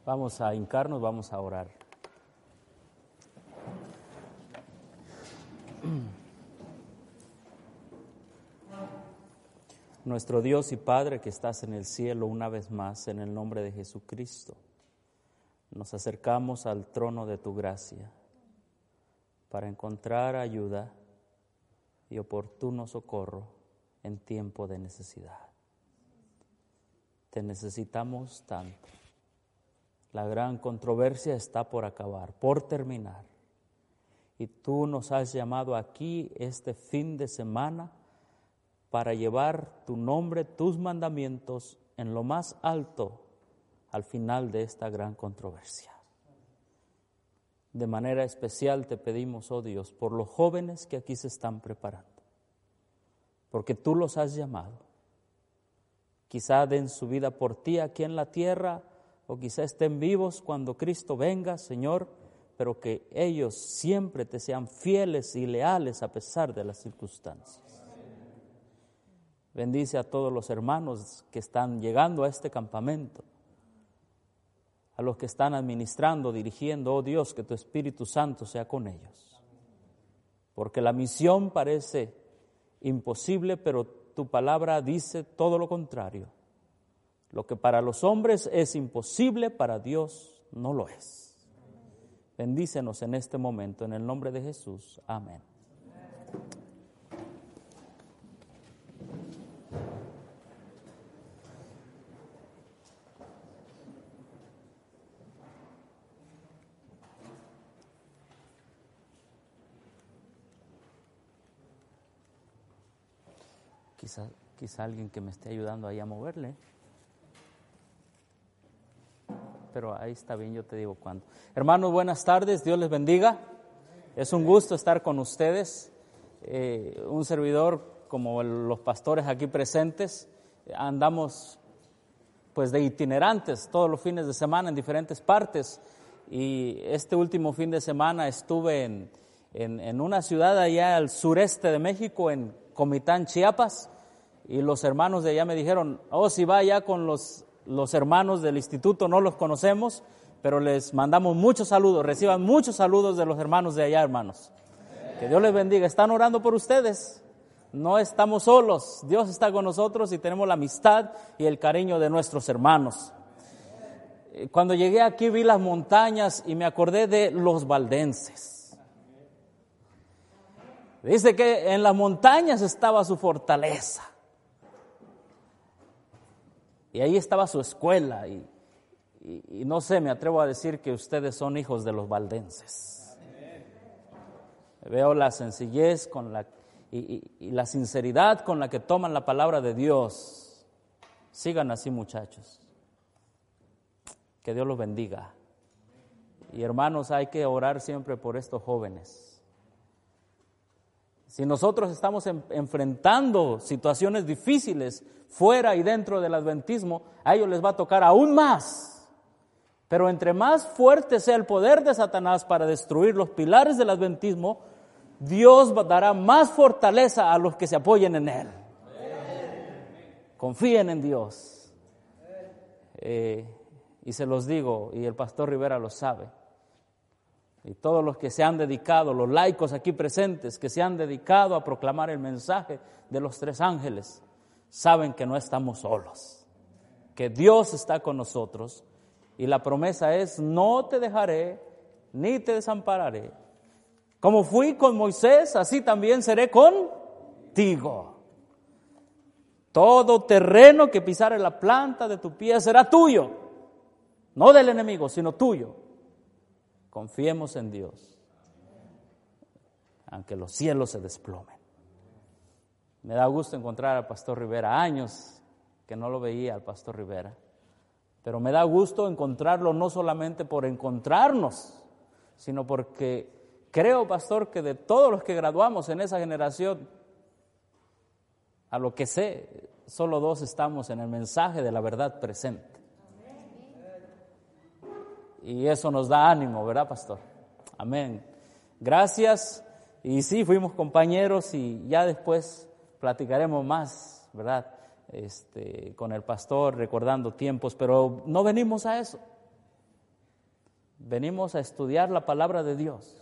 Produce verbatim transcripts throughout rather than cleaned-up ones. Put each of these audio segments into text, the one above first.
Vamos a hincarnos, vamos a orar. Nuestro Dios y Padre que estás en el cielo, una vez más, en el nombre de Jesucristo, nos acercamos al trono de tu gracia para encontrar ayuda y oportuno socorro en tiempo de necesidad. Te necesitamos tanto. La gran controversia está por acabar, por terminar. Y tú nos has llamado aquí este fin de semana para llevar tu nombre, tus mandamientos en lo más alto al final de esta gran controversia. De manera especial te pedimos, oh Dios, por los jóvenes que aquí se están preparando, porque tú los has llamado. Quizá den su vida por ti aquí en la tierra, o quizá estén vivos cuando Cristo venga, Señor, pero que ellos siempre te sean fieles y leales a pesar de las circunstancias. Bendice a todos los hermanos que están llegando a este campamento, a los que están administrando, dirigiendo, oh Dios, que tu Espíritu Santo sea con ellos. Porque la misión parece imposible, pero tu palabra dice todo lo contrario. Lo que para los hombres es imposible, para Dios no lo es. Bendícenos en este momento, en el nombre de Jesús. Amén. Quizá, quizá alguien que me esté ayudando ahí a moverle. Pero ahí está bien, yo te digo cuándo. Hermanos, buenas tardes, Dios les bendiga. Es un gusto estar con ustedes. Eh, un servidor, como los pastores aquí presentes, andamos pues de itinerantes todos los fines de semana en diferentes partes. Y este último fin de semana estuve en, en, en una ciudad allá al sureste de México, en Comitán, Chiapas. Y los hermanos de allá me dijeron, oh, si va allá con los... Los hermanos del instituto no los conocemos, pero les mandamos muchos saludos. Reciban muchos saludos de los hermanos de allá, hermanos. Que Dios les bendiga. Están orando por ustedes. No estamos solos. Dios está con nosotros y tenemos la amistad y el cariño de nuestros hermanos. Cuando llegué aquí vi las montañas y me acordé de los valdenses. Dice que en las montañas estaba su fortaleza. Y ahí estaba su escuela y, y, y no sé, me atrevo a decir que ustedes son hijos de los valdenses. Veo la sencillez con la, y, y, y la sinceridad con la que toman la palabra de Dios. Sigan así, muchachos. Que Dios los bendiga. Y hermanos, hay que orar siempre por estos jóvenes. Si nosotros estamos en, enfrentando situaciones difíciles fuera y dentro del adventismo, a ellos les va a tocar aún más. Pero entre más fuerte sea el poder de Satanás para destruir los pilares del adventismo, Dios dará más fortaleza a los que se apoyen en Él. Confíen en Dios. Eh, y se los digo, y el pastor Rivera lo sabe. Y todos los que se han dedicado, los laicos aquí presentes, que se han dedicado a proclamar el mensaje de los tres ángeles, saben que no estamos solos, que Dios está con nosotros. Y la promesa es, no te dejaré, ni te desampararé. Como fui con Moisés, así también seré contigo. Todo terreno que pisare la planta de tu pie será tuyo, no del enemigo, sino tuyo. Confiemos en Dios, aunque los cielos se desplomen. Me da gusto encontrar al pastor Rivera, años que no lo veía al pastor Rivera, pero me da gusto encontrarlo no solamente por encontrarnos, sino porque creo, pastor, que de todos los que graduamos en esa generación, a lo que sé, solo dos estamos en el mensaje de la verdad presente. Y eso nos da ánimo, ¿verdad, pastor? Amén. Gracias. Y sí, fuimos compañeros y ya después platicaremos más, ¿verdad? Este, con el pastor, recordando tiempos, pero no venimos a eso. Venimos a estudiar la palabra de Dios.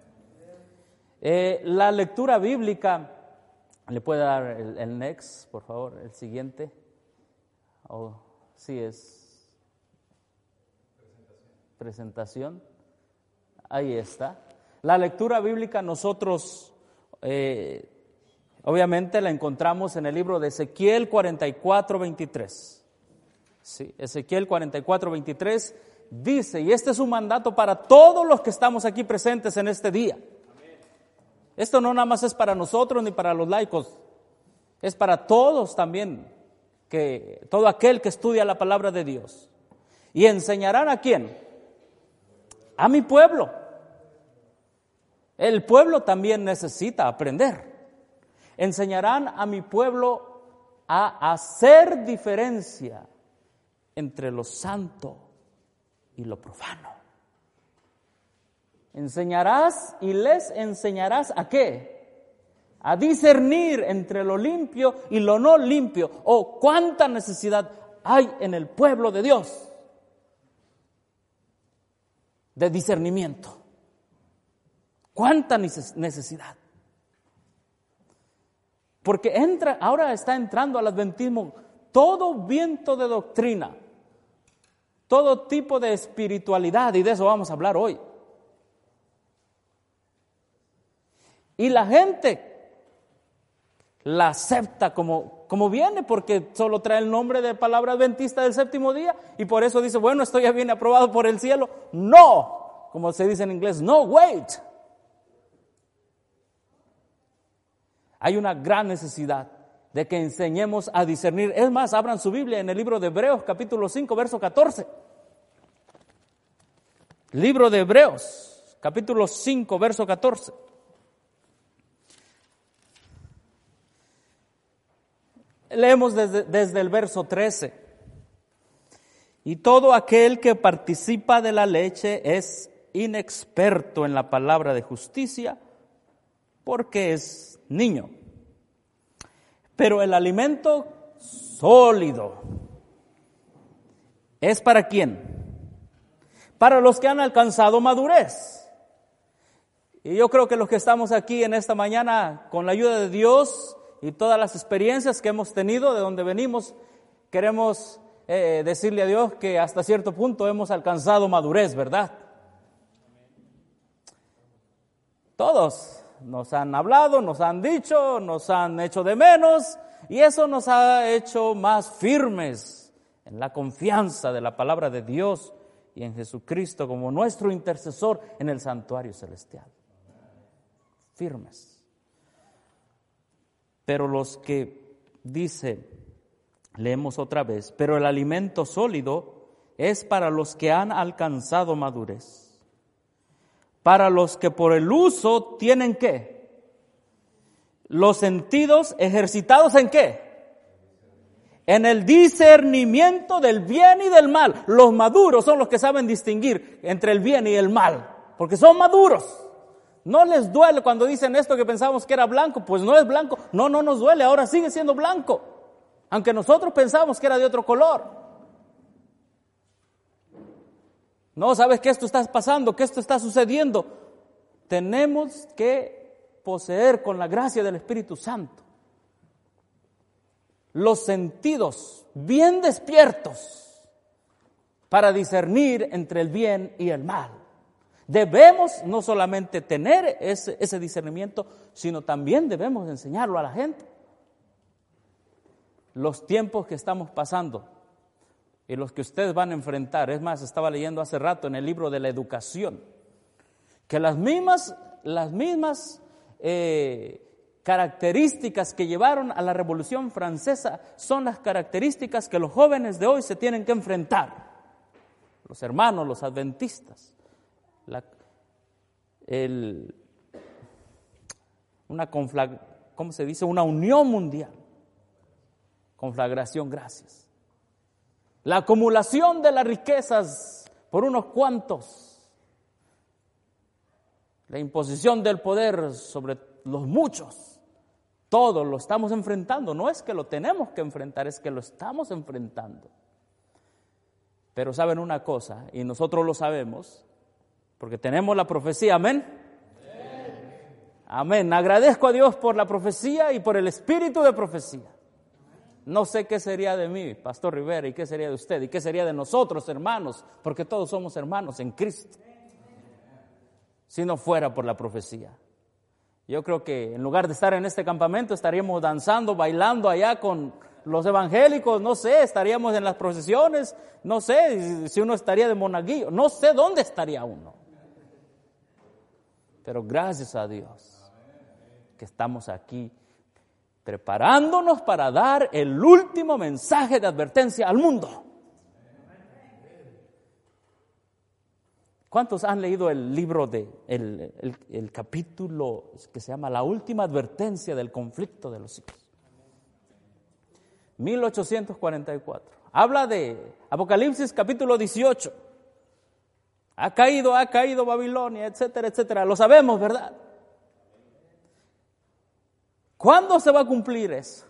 Eh, la lectura bíblica, ¿le puede dar el, el next, por favor, el siguiente? Oh, sí, es presentación. presentación. Ahí está. La lectura bíblica nosotros, eh, obviamente la encontramos en el libro de Ezequiel cuarenta y cuatro, veintitrés. Sí, Ezequiel cuarenta y cuatro, veintitrés dice, y este es un mandato para todos los que estamos aquí presentes en este día. Esto no nada más es para nosotros ni para los laicos, es para todos también, que todo aquel que estudia la palabra de Dios. ¿Y enseñarán a quién? A mi pueblo. El pueblo también necesita aprender. Enseñarán a mi pueblo a hacer diferencia entre lo santo y lo profano. Enseñarás y les enseñarás ¿a qué? A discernir entre lo limpio y lo no limpio. Oh, cuánta necesidad hay en el pueblo de Dios de discernimiento. Cuánta necesidad. Porque entra, ahora está entrando al adventismo todo viento de doctrina, todo tipo de espiritualidad, y de eso vamos a hablar hoy. Y la gente la acepta como, como viene, porque solo trae el nombre de palabra adventista del séptimo día, y por eso dice, bueno, esto ya viene aprobado por el cielo. No, como se dice en inglés, no, wait. Hay una gran necesidad de que enseñemos a discernir. Es más, abran su Biblia en el libro de Hebreos, capítulo cinco, verso catorce. Libro de Hebreos, capítulo cinco, verso catorce. Leemos desde, desde el verso trece. Y todo aquel que participa de la leche es inexperto en la palabra de justicia, porque es niño. Pero el alimento sólido ¿es para quién? Para los que han alcanzado madurez. Y yo creo que los que estamos aquí en esta mañana, con la ayuda de Dios y todas las experiencias que hemos tenido de donde venimos, queremos eh, decirle a Dios que hasta cierto punto hemos alcanzado madurez, ¿verdad? Todos nos han hablado, nos han dicho, nos han hecho de menos, y eso nos ha hecho más firmes en la confianza de la palabra de Dios y en Jesucristo como nuestro intercesor en el santuario celestial. Firmes. Pero los que dice, leemos otra vez, pero el alimento sólido es para los que han alcanzado madurez. Para los que por el uso tienen ¿qué? Los sentidos ejercitados ¿en qué? En el discernimiento del bien y del mal. Los maduros son los que saben distinguir entre el bien y el mal, porque son maduros. No les duele cuando dicen esto que pensábamos que era blanco, pues no es blanco. No, no nos duele, ahora sigue siendo blanco, aunque nosotros pensábamos que era de otro color. No, ¿sabes que esto está pasando? Que esto está sucediendo. Tenemos que poseer con la gracia del Espíritu Santo los sentidos bien despiertos para discernir entre el bien y el mal. Debemos no solamente tener ese, ese discernimiento, sino también debemos enseñarlo a la gente. Los tiempos que estamos pasando y los que ustedes van a enfrentar. Es más, estaba leyendo hace rato en el libro de la educación, que las mismas, las mismas eh, características que llevaron a la Revolución Francesa son las características que los jóvenes de hoy se tienen que enfrentar. Los hermanos, los adventistas. La, el, una conflag, ¿cómo se dice? Una unión mundial. Conflagración, gracias. La acumulación de las riquezas por unos cuantos, la imposición del poder sobre los muchos, todo lo estamos enfrentando. No es que lo tenemos que enfrentar, es que lo estamos enfrentando. Pero saben una cosa, y nosotros lo sabemos, Porque tenemos la profecía, amén. Amén. Agradezco a Dios por la profecía y por el espíritu de profecía. No sé qué sería de mí, Pastor Rivera, y qué sería de usted, y qué sería de nosotros, hermanos, porque todos somos hermanos en Cristo, si no fuera por la profecía. Yo creo que en lugar de estar en este campamento, estaríamos danzando, bailando allá con los evangélicos, no sé, estaríamos en las procesiones, no sé si uno estaría de monaguillo, no sé dónde estaría uno. Pero gracias a Dios que estamos aquí preparándonos para dar el último mensaje de advertencia al mundo. ¿Cuántos han leído el libro de el, el, el capítulo que se llama La última advertencia del conflicto de los siglos? mil ochocientos cuarenta y cuatro. Habla de Apocalipsis capítulo dieciocho. Ha caído, ha caído Babilonia, etcétera, etcétera. Lo sabemos, ¿verdad? ¿Cuándo se va a cumplir eso?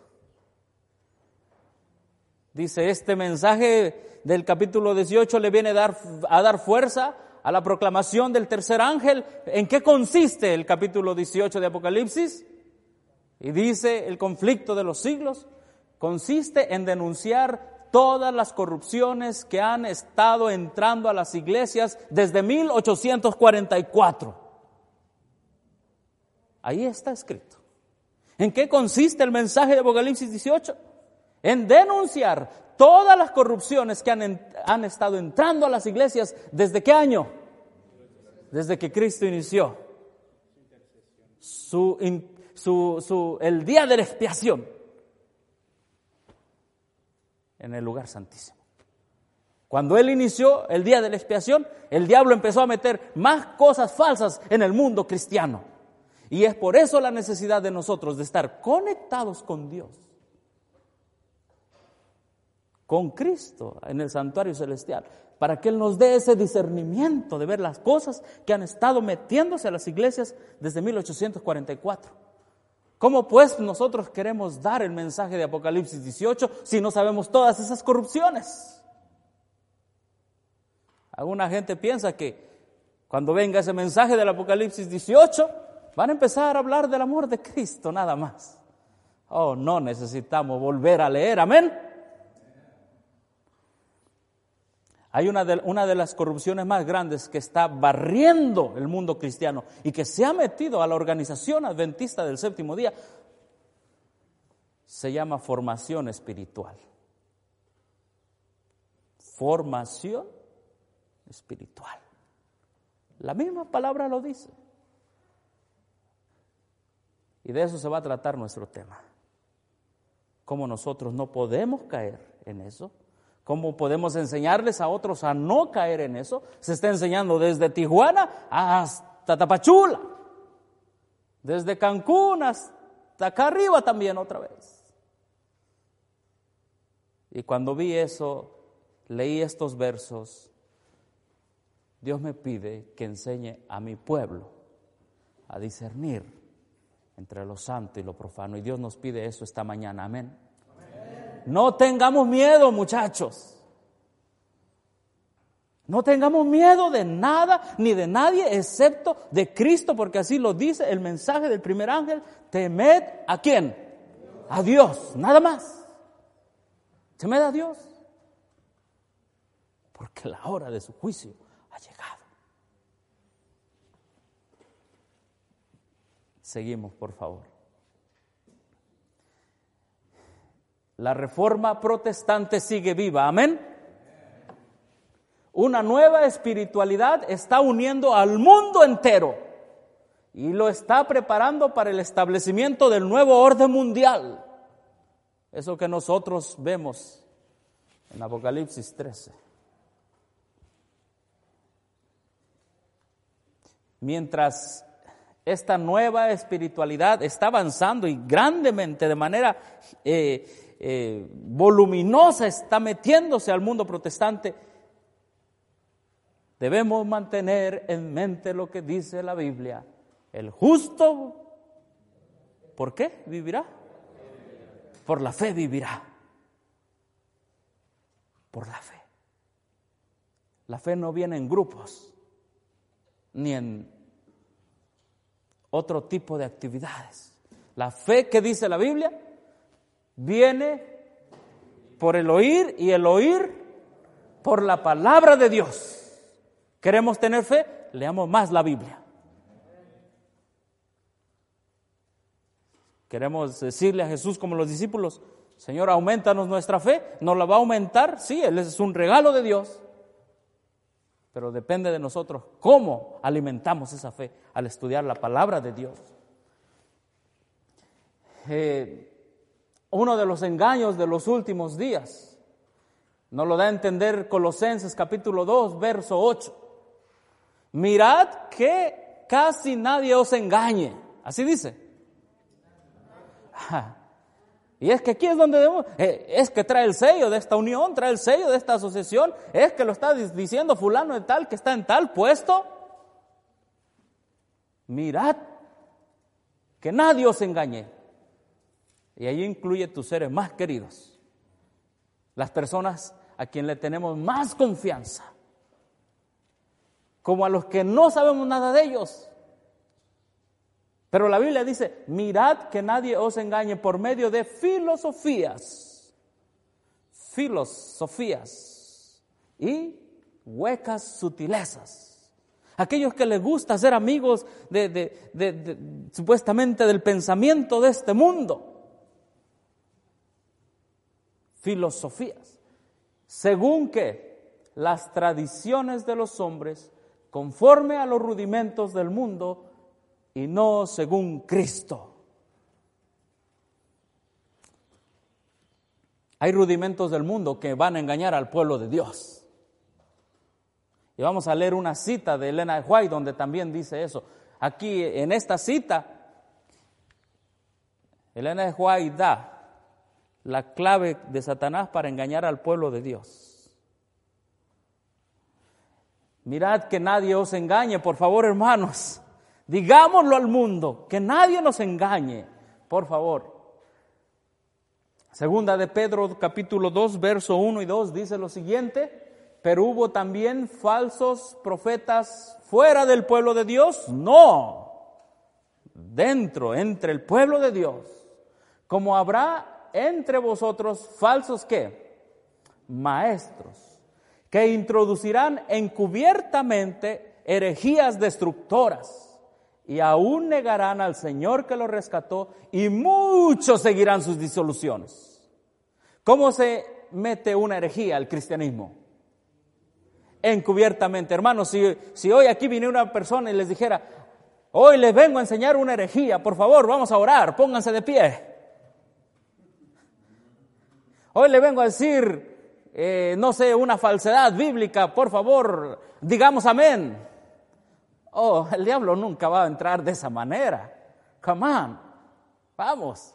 Dice, este mensaje del capítulo dieciocho le viene a dar, a dar fuerza a la proclamación del tercer ángel. ¿En qué consiste el capítulo dieciocho de Apocalipsis? Y dice, el conflicto de los siglos consiste en denunciar todas las corrupciones que han estado entrando a las iglesias desde mil ochocientos cuarenta y cuatro. Ahí está escrito. ¿En qué consiste el mensaje de Apocalipsis dieciocho? En denunciar todas las corrupciones que han, han estado entrando a las iglesias. ¿Desde qué año? Desde que Cristo inició su, su, su, el día de la expiación en el lugar santísimo. Cuando Él inició el día de la expiación, el diablo empezó a meter más cosas falsas en el mundo cristiano. Y es por eso la necesidad de nosotros de estar conectados con Dios, con Cristo en el santuario celestial, para que Él nos dé ese discernimiento de ver las cosas que han estado metiéndose a las iglesias desde mil ochocientos cuarenta y cuatro. ¿Cómo pues nosotros queremos dar el mensaje de Apocalipsis dieciocho si no sabemos todas esas corrupciones? Alguna gente piensa que cuando venga ese mensaje del Apocalipsis dieciocho, van a empezar a hablar del amor de Cristo nada más. Oh, no, necesitamos volver a leer, amén. Hay una de, una de las corrupciones más grandes que está barriendo el mundo cristiano y que se ha metido a la organización adventista del séptimo día. Se llama formación espiritual. Formación espiritual. La misma palabra lo dice. Y de eso se va a tratar nuestro tema. Cómo nosotros no podemos caer en eso. ¿Cómo podemos enseñarles a otros a no caer en eso? Se está enseñando desde Tijuana hasta Tapachula, desde Cancún hasta acá arriba también otra vez. Y cuando vi eso, leí estos versos, Dios me pide que enseñe a mi pueblo a discernir entre lo santo y lo profano. Y Dios nos pide eso esta mañana, amén. No tengamos miedo, muchachos. No tengamos miedo de nada ni de nadie excepto de Cristo, porque así lo dice el mensaje del primer ángel. Temed ¿a quién? A Dios, nada más. Temed a Dios, porque la hora de su juicio ha llegado. Seguimos, por favor. La reforma protestante sigue viva, amén. Una nueva espiritualidad está uniendo al mundo entero y lo está preparando para el establecimiento del nuevo orden mundial. Eso que nosotros vemos en Apocalipsis trece. Mientras esta nueva espiritualidad está avanzando y grandemente, de manera eh, eh, voluminosa, está metiéndose al mundo protestante, debemos mantener en mente lo que dice la Biblia. El justo, ¿por qué vivirá? Por la fe vivirá. Por la fe. La fe no viene en grupos. ni en otro tipo de actividades. La fe que dice la Biblia viene por el oír y el oír por la palabra de Dios. ¿Queremos tener fe? Leamos más la Biblia. Queremos decirle a Jesús como los discípulos: Señor, aumentanos nuestra fe. ¿Nos la va a aumentar? Sí, Él es un regalo de Dios. Pero depende de nosotros cómo alimentamos esa fe al estudiar la palabra de Dios. Eh, uno de los engaños de los últimos días nos lo da a entender Colosenses capítulo dos, verso ocho. Mirad que casi nadie os engañe. Así dice. Y es que aquí es donde debemos, eh, es que trae el sello de esta unión, trae el sello de esta asociación, es que lo está diciendo fulano de tal, que está en tal puesto. Mirad que nadie os engañe. Y ahí incluye tus seres más queridos, las personas a quien le tenemos más confianza, como a los que no sabemos nada de ellos. Pero la Biblia dice: mirad que nadie os engañe por medio de filosofías, filosofías y huecas sutilezas. Aquellos que les gusta ser amigos de, de, de, de, supuestamente del pensamiento de este mundo. Filosofías, según que las tradiciones de los hombres, conforme a los rudimentos del mundo, y no según Cristo. Hay rudimentos del mundo que van a engañar al pueblo de Dios. Y vamos a leer una cita de Elena de White donde también dice eso. Aquí en esta cita, Elena de White da la clave de Satanás para engañar al pueblo de Dios. Mirad que nadie os engañe, por favor, hermanos. Digámoslo al mundo, que nadie nos engañe, por favor. Segunda de Pedro, capítulo dos, verso uno y dos, dice lo siguiente: pero hubo también falsos profetas fuera del pueblo de Dios, no, dentro, entre el pueblo de Dios, como habrá entre vosotros falsos ¿qué? Maestros, que introducirán encubiertamente herejías destructoras, y aún negarán al Señor que los rescató, y muchos seguirán sus disoluciones. ¿Cómo se mete una herejía al cristianismo? Encubiertamente. Hermanos, si, si hoy aquí viniera una persona y les dijera: hoy les vengo a enseñar una herejía, por favor, vamos a orar, pónganse de pie. Hoy le vengo a decir, eh, no sé, una falsedad bíblica, por favor, digamos amén. Oh, el diablo nunca va a entrar de esa manera. Come on, vamos.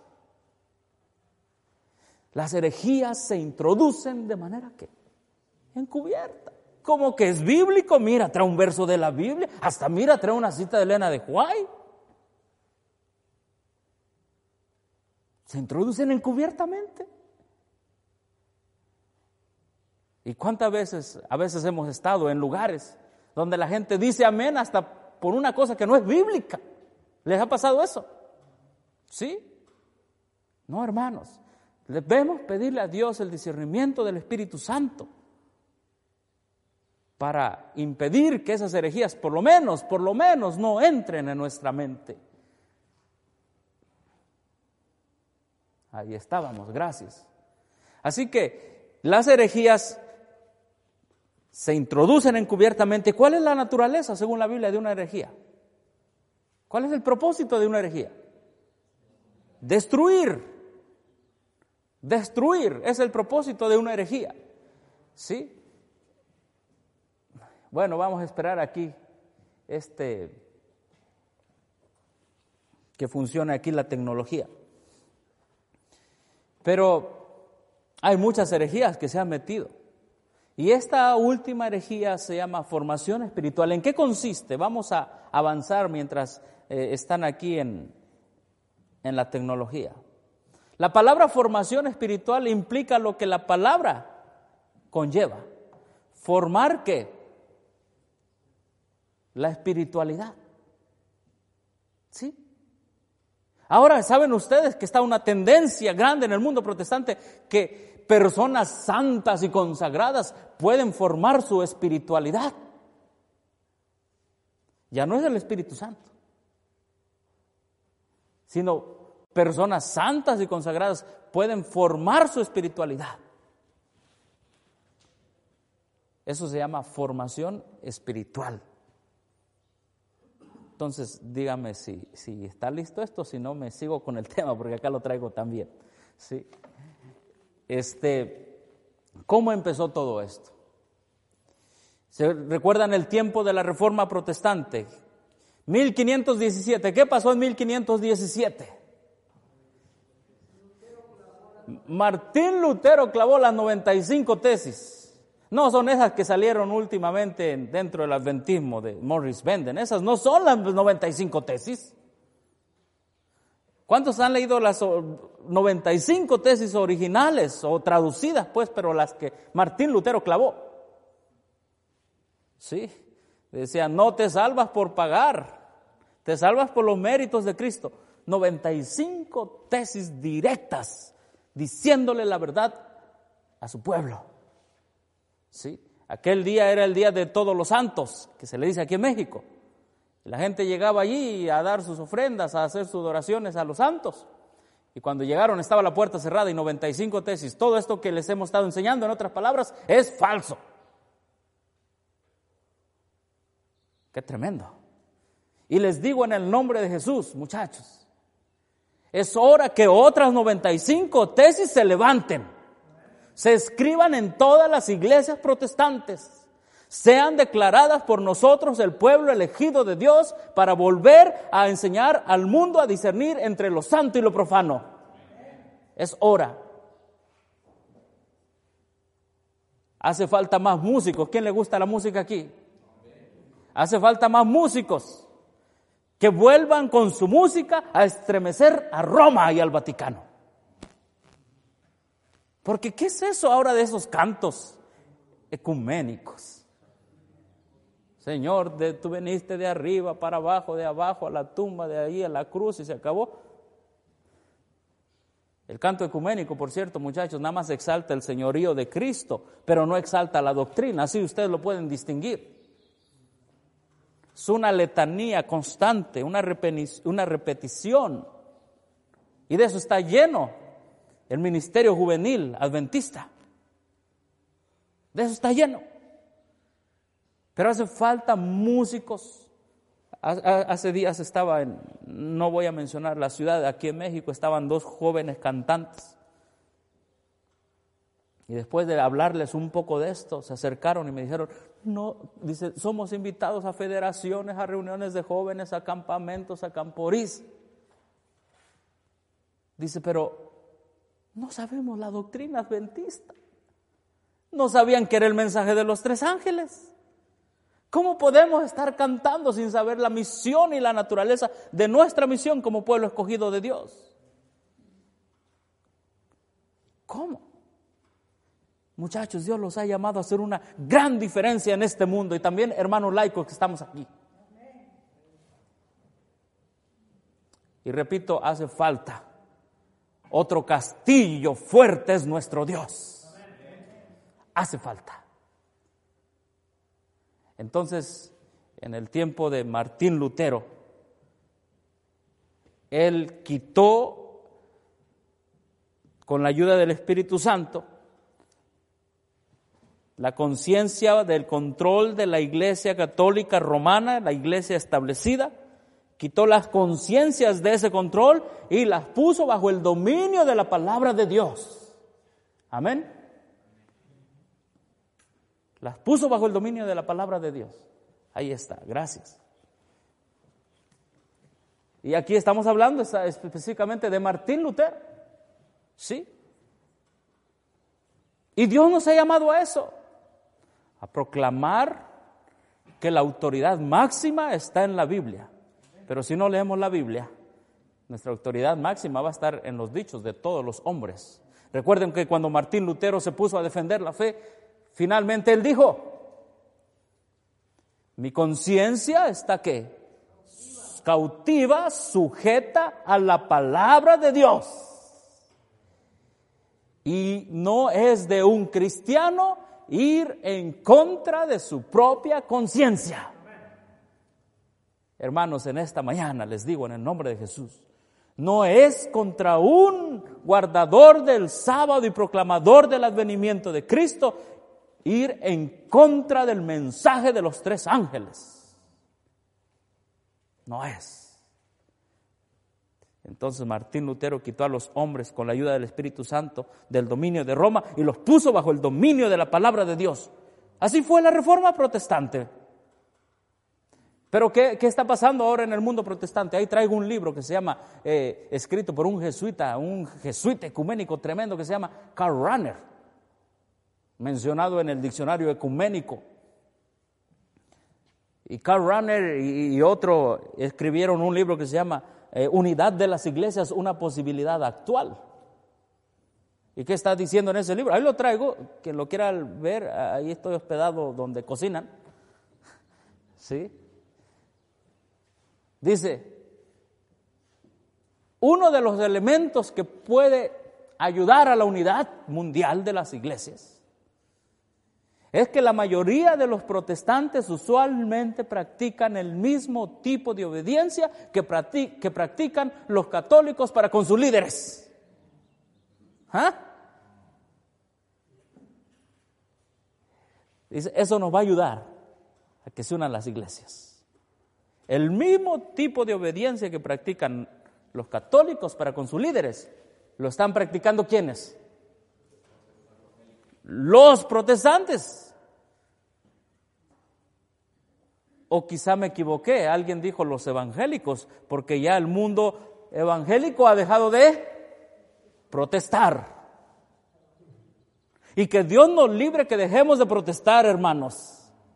Las herejías se introducen de manera que encubierta. Como que es bíblico, mira, trae un verso de la Biblia, hasta mira, trae una cita de Elena de White. Se introducen encubiertamente. ¿Y cuántas veces, a veces hemos estado en lugares donde la gente dice amén hasta por una cosa que no es bíblica? ¿Les ha pasado eso? ¿Sí? No, hermanos. Debemos pedirle a Dios el discernimiento del Espíritu Santo para impedir que esas herejías, por lo menos, por lo menos, no entren en nuestra mente. Ahí estábamos, gracias. Así que las herejías se introducen encubiertamente. ¿Cuál es la naturaleza, según la Biblia, de una herejía? ¿Cuál es el propósito de una herejía? Destruir. Destruir es el propósito de una herejía. ¿Sí? Bueno, vamos a esperar aquí este que funcione aquí la tecnología. Pero hay muchas herejías que se han metido. Y esta última herejía se llama formación espiritual. ¿En qué consiste? Vamos a avanzar mientras eh, están aquí en, en la tecnología. La palabra formación espiritual implica lo que la palabra conlleva. ¿Formar qué? la espiritualidad. ¿Sí? Ahora, ¿saben ustedes que está una tendencia grande en el mundo protestante que personas santas y consagradas pueden formar su espiritualidad? Ya no es el Espíritu Santo, sino personas santas y consagradas pueden formar su espiritualidad. Eso se llama formación espiritual. Entonces, dígame si, si está listo esto, si no me sigo con el tema, porque acá lo traigo también. ¿Sí? Este, ¿cómo empezó todo esto? ¿Se recuerdan el tiempo de la Reforma Protestante? mil quinientos diecisiete. ¿Qué pasó en mil quinientos diecisiete? Martín Lutero clavó las noventa y cinco tesis. No son esas que salieron últimamente dentro del adventismo de Morris Benden. Esas no son las noventa y cinco tesis. ¿Cuántos han leído las noventa y cinco tesis originales o traducidas, pues, pero las que Martín Lutero clavó? Sí, decía, no te salvas por pagar, te salvas por los méritos de Cristo. noventa y cinco tesis directas, diciéndole la verdad a su pueblo. Sí, aquel día era el día de todos los santos, que se le dice aquí en México. La gente llegaba allí a dar sus ofrendas, a hacer sus oraciones a los santos. Y cuando llegaron estaba la puerta cerrada y noventa y cinco tesis. Todo esto que les hemos estado enseñando, en otras palabras, es falso. ¡Qué tremendo! Y les digo en el nombre de Jesús, muchachos, es hora que otras noventa y cinco tesis se levanten, se escriban en todas las iglesias protestantes, sean declaradas por nosotros el pueblo elegido de Dios para volver a enseñar al mundo a discernir entre lo santo y lo profano. Es hora. Hace falta más músicos. ¿Quién le gusta la música aquí? Hace falta más músicos que vuelvan con su música a estremecer a Roma y al Vaticano. Porque ¿qué es eso ahora de esos cantos ecuménicos? Señor, de, tú veniste de arriba para abajo, de abajo a la tumba, de ahí a la cruz y se acabó. El canto ecuménico, por cierto, muchachos, nada más exalta el señorío de Cristo, pero no exalta la doctrina, así ustedes lo pueden distinguir. Es una letanía constante, una, repeni- una repetición, y de eso está lleno el ministerio juvenil adventista. De eso está lleno. Pero hace falta músicos. Hace días estaba en, no voy a mencionar la ciudad, aquí en México estaban dos jóvenes cantantes. Y después de hablarles un poco de esto, se acercaron y me dijeron, no, dice, somos invitados a federaciones, a reuniones de jóvenes, a campamentos, a camporís. Dice, pero no sabemos la doctrina adventista. No sabían que era el mensaje de los tres ángeles. ¿Cómo podemos estar cantando sin saber la misión y la naturaleza de nuestra misión como pueblo escogido de Dios? ¿Cómo? Muchachos, Dios los ha llamado a hacer una gran diferencia en este mundo y también hermanos laicos que estamos aquí. Y repito, hace falta otro castillo fuerte es nuestro Dios. Hace falta. Entonces, en el tiempo de Martín Lutero, él quitó, con la ayuda del Espíritu Santo, la conciencia del control de la Iglesia Católica Romana, la Iglesia establecida, quitó las conciencias de ese control y las puso bajo el dominio de la palabra de Dios. Amén. Las puso bajo el dominio de la palabra de Dios. Ahí está, gracias. Y aquí estamos hablando específicamente de Martín Lutero. ¿Sí? Y Dios nos ha llamado a eso, a proclamar que la autoridad máxima está en la Biblia. Pero si no leemos la Biblia, nuestra autoridad máxima va a estar en los dichos de todos los hombres. Recuerden que cuando Martín Lutero se puso a defender la fe, finalmente él dijo, Mi conciencia está ¿qué? Cautiva, sujeta a la palabra de Dios. Y no es de un cristiano ir en contra de su propia conciencia. Hermanos, en esta mañana les digo en el nombre de Jesús, no es contra un guardador del sábado y proclamador del advenimiento de Cristo ir en contra del mensaje de los tres ángeles. No es. Entonces Martín Lutero quitó a los hombres con la ayuda del Espíritu Santo del dominio de Roma y los puso bajo el dominio de la palabra de Dios. Así fue la Reforma Protestante. Pero ¿qué, qué está pasando ahora en el mundo protestante? Ahí traigo un libro que se llama, eh, escrito por un jesuita, un jesuita ecuménico tremendo que se llama Karl Rahner, mencionado en el diccionario ecuménico. Y Karl Rahner y, y otro escribieron un libro que se llama eh, Unidad de las Iglesias, una posibilidad actual. ¿Y qué está diciendo en ese libro? Ahí lo traigo, quien lo quiera ver, ahí estoy hospedado donde cocinan. ¿Sí? Dice, uno de los elementos que puede ayudar a la unidad mundial de las iglesias es que la mayoría de los protestantes usualmente practican el mismo tipo de obediencia que, practic- que practican los católicos para con sus líderes. ¿Ah? Dice, eso nos va a ayudar a que se unan las iglesias. El mismo tipo de obediencia que practican los católicos para con sus líderes, lo están practicando ¿quiénes? Los protestantes. O quizá me equivoqué, alguien dijo los evangélicos, porque ya el mundo evangélico ha dejado de protestar. Y que Dios nos libre que dejemos de protestar, hermanos.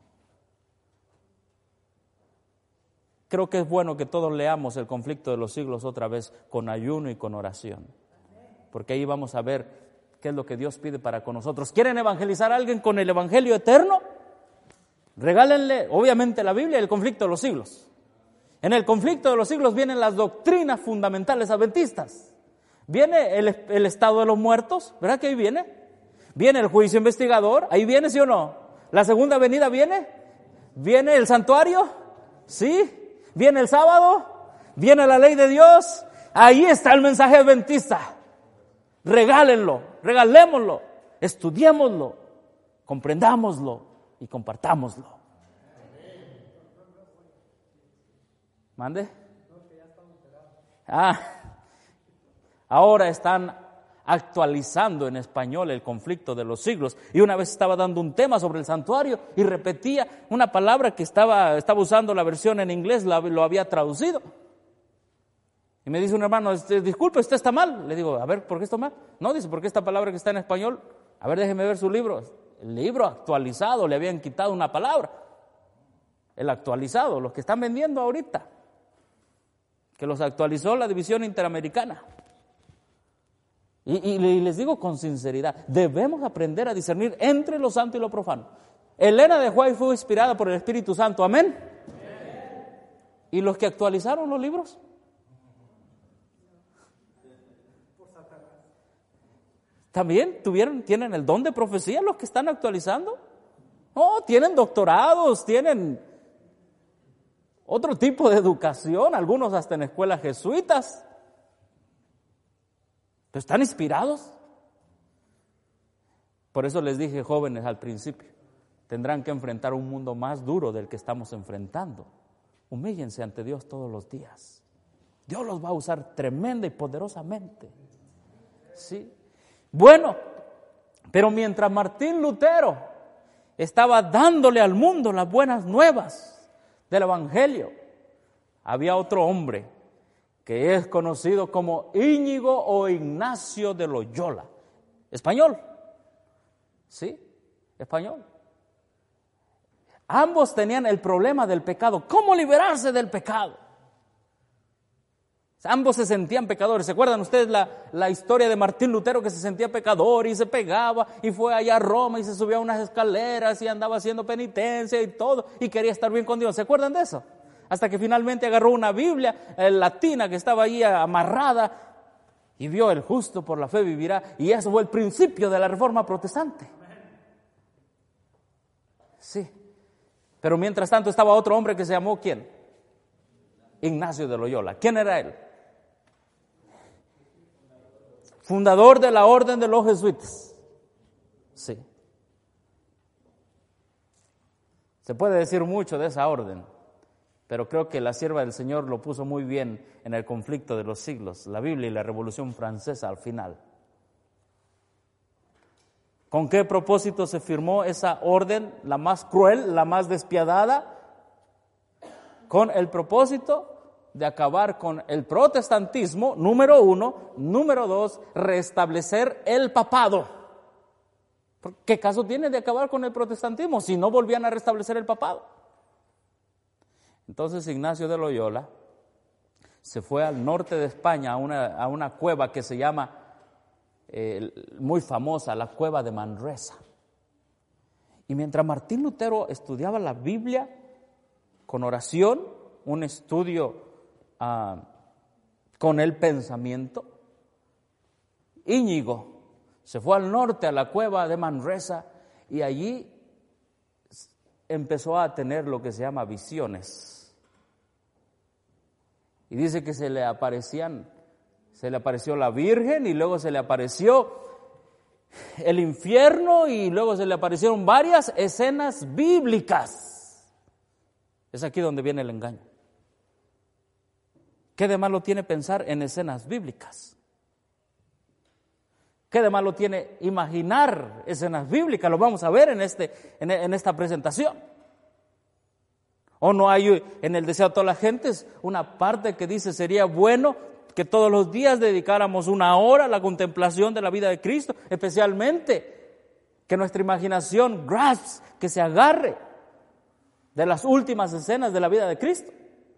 Creo que es bueno que todos leamos el conflicto de los siglos otra vez con ayuno y con oración, porque ahí vamos a ver qué es lo que Dios pide para con nosotros. ¿Quieren evangelizar a alguien con el evangelio eterno? Regálenle, obviamente, la Biblia y el conflicto de los siglos. En el conflicto de los siglos vienen las doctrinas fundamentales adventistas. Viene el, el estado de los muertos, ¿verdad que ahí viene? Viene el juicio investigador, ahí viene, ¿sí o no? La segunda venida viene, viene el santuario, ¿sí? Viene el sábado, viene la ley de Dios, ahí está el mensaje adventista. Regálenlo, regalémoslo, estudiémoslo, comprendámoslo y compartámoslo. ¿Mande? Ah, ahora están actualizando en español el conflicto de los siglos. Y una vez estaba dando un tema sobre el santuario y repetía una palabra que estaba, estaba usando la versión en inglés, la, lo había traducido. Y me dice un hermano, disculpe, usted está mal. Le digo, a ver, ¿por qué está mal? No, dice, porque esta palabra que está en español, a ver, déjeme ver su libro. El libro actualizado, le habían quitado una palabra. El actualizado, los que están vendiendo ahorita, que los actualizó la División Interamericana. Y, y, y les digo con sinceridad, debemos aprender a discernir entre lo santo y lo profano. Elena de White fue inspirada por el Espíritu Santo, ¿amén? ¿Amén? ¿Y los que actualizaron los libros? ¿También tuvieron, tienen el don de profecía los que están actualizando? No, tienen doctorados, tienen otro tipo de educación, algunos hasta en escuelas jesuitas. ¿Pero están inspirados? Por eso les dije, jóvenes, al principio, tendrán que enfrentar un mundo más duro del que estamos enfrentando. Humíllense ante Dios todos los días. Dios los va a usar tremenda y poderosamente. ¿Sí? Bueno, pero mientras Martín Lutero estaba dándole al mundo las buenas nuevas del Evangelio, había otro hombre que es conocido como Íñigo o Ignacio de Loyola. Español. ¿Sí? Español. Ambos tenían el problema del pecado. ¿Cómo liberarse del pecado? Ambos se sentían pecadores. ¿Se acuerdan ustedes la, la historia de Martín Lutero, que se sentía pecador y se pegaba y fue allá a Roma y se subió a unas escaleras y andaba haciendo penitencia y todo y quería estar bien con Dios? ¿Se acuerdan de eso? Hasta que finalmente agarró una Biblia eh, latina que estaba ahí amarrada y vio: el justo por la fe vivirá. Y eso fue el principio de la Reforma Protestante. Sí. Pero mientras tanto estaba otro hombre que se llamó, ¿quién? Ignacio de Loyola. ¿Quién era él? Fundador de la orden de los jesuitas. Sí. Se puede decir mucho de esa orden, pero creo que la sierva del Señor lo puso muy bien en el conflicto de los siglos, la Biblia y la Revolución Francesa al final. ¿Con qué propósito se firmó esa orden, la más cruel, la más despiadada? Con el propósito de acabar con el protestantismo, número uno. Número dos, restablecer el papado. ¿Qué caso tiene de acabar con el protestantismo si no volvían a restablecer el papado? Entonces Ignacio de Loyola se fue al norte de España a una, a una cueva que se llama, eh, muy famosa, la cueva de Manresa. Y mientras Martín Lutero estudiaba la Biblia con oración, un estudio uh, con el pensamiento, Íñigo se fue al norte a la cueva de Manresa y allí empezó a tener lo que se llama visiones. Y dice que se le aparecían, se le apareció la Virgen y luego se le apareció el infierno y luego se le aparecieron varias escenas bíblicas. Es aquí donde viene el engaño. ¿Qué de malo tiene pensar en escenas bíblicas? ¿Qué de malo tiene imaginar escenas bíblicas? Lo vamos a ver en, este, en, en esta presentación. ¿O no hay en el deseo de todas las gentes una parte que dice: sería bueno que todos los días dedicáramos una hora a la contemplación de la vida de Cristo, especialmente que nuestra imaginación grasp, que se agarre de las últimas escenas de la vida de Cristo?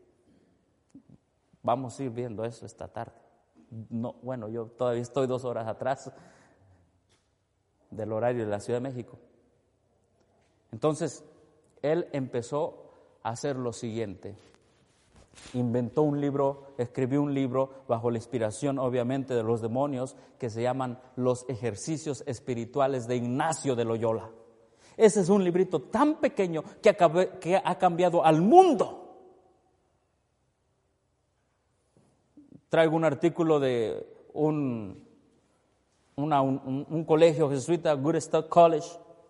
Vamos a ir viendo eso esta tarde. No, bueno, yo todavía estoy dos horas atrás del horario de la Ciudad de México. Entonces, él empezó a hacer lo siguiente. Inventó un libro, escribió un libro bajo la inspiración, obviamente, de los demonios, que se llaman Los Ejercicios Espirituales de Ignacio de Loyola. Ese es un librito tan pequeño que ha, que ha cambiado al mundo. Traigo un artículo de un, una, un, un colegio jesuita, Good Stock College,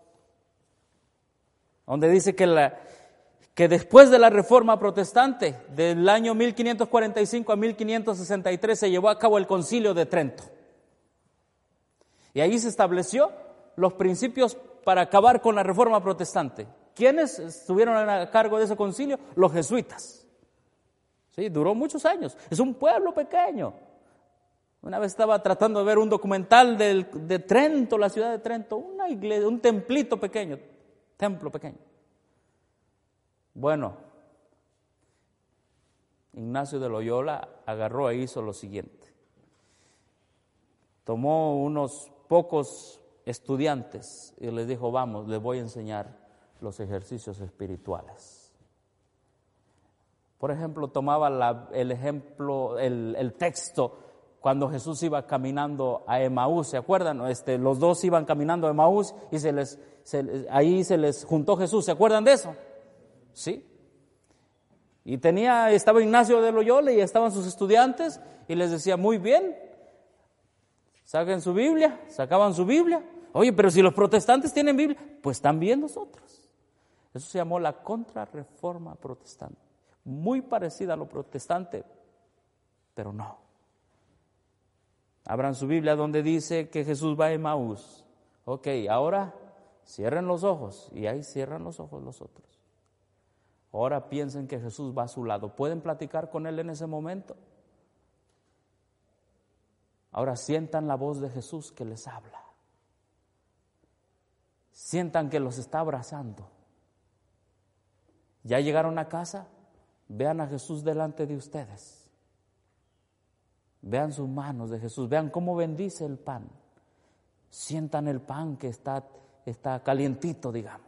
donde dice que, la, que después de la Reforma Protestante, del año mil quinientos cuarenta y cinco a mil quinientos sesenta y tres, se llevó a cabo el Concilio de Trento. Y ahí se estableció los principios para acabar con la Reforma Protestante. ¿Quiénes estuvieron a cargo de ese concilio? Los jesuitas. Sí, duró muchos años. Es un pueblo pequeño. Una vez estaba tratando de ver un documental del, de Trento, la ciudad de Trento, una iglesia, un templito pequeño, templo pequeño. Bueno, Ignacio de Loyola agarró e hizo lo siguiente. Tomó unos pocos estudiantes y les dijo: vamos, les voy a enseñar los ejercicios espirituales. Por ejemplo, tomaba la, el ejemplo, el, el texto cuando Jesús iba caminando a Emaús, ¿se acuerdan? Este, los dos iban caminando a Emaús y se les, se, ahí se les juntó Jesús, ¿se acuerdan de eso? Sí. Y tenía, estaba Ignacio de Loyola y estaban sus estudiantes y les decía: muy bien, saquen su Biblia, sacaban su Biblia. Oye, pero si los protestantes tienen Biblia, pues también nosotros. Eso se llamó la Contrarreforma Protestante. Muy parecida a lo protestante, pero no. Abran su Biblia donde dice que Jesús va a Emaús. Ok, ahora cierren los ojos, y ahí cierran los ojos los otros. Ahora piensen que Jesús va a su lado. ¿Pueden platicar con Él en ese momento? Ahora sientan la voz de Jesús que les habla. Sientan que los está abrazando. ¿Ya llegaron a casa? Vean a Jesús delante de ustedes. Vean sus manos de Jesús, vean cómo bendice el pan. Sientan el pan que está, está calientito, digamos.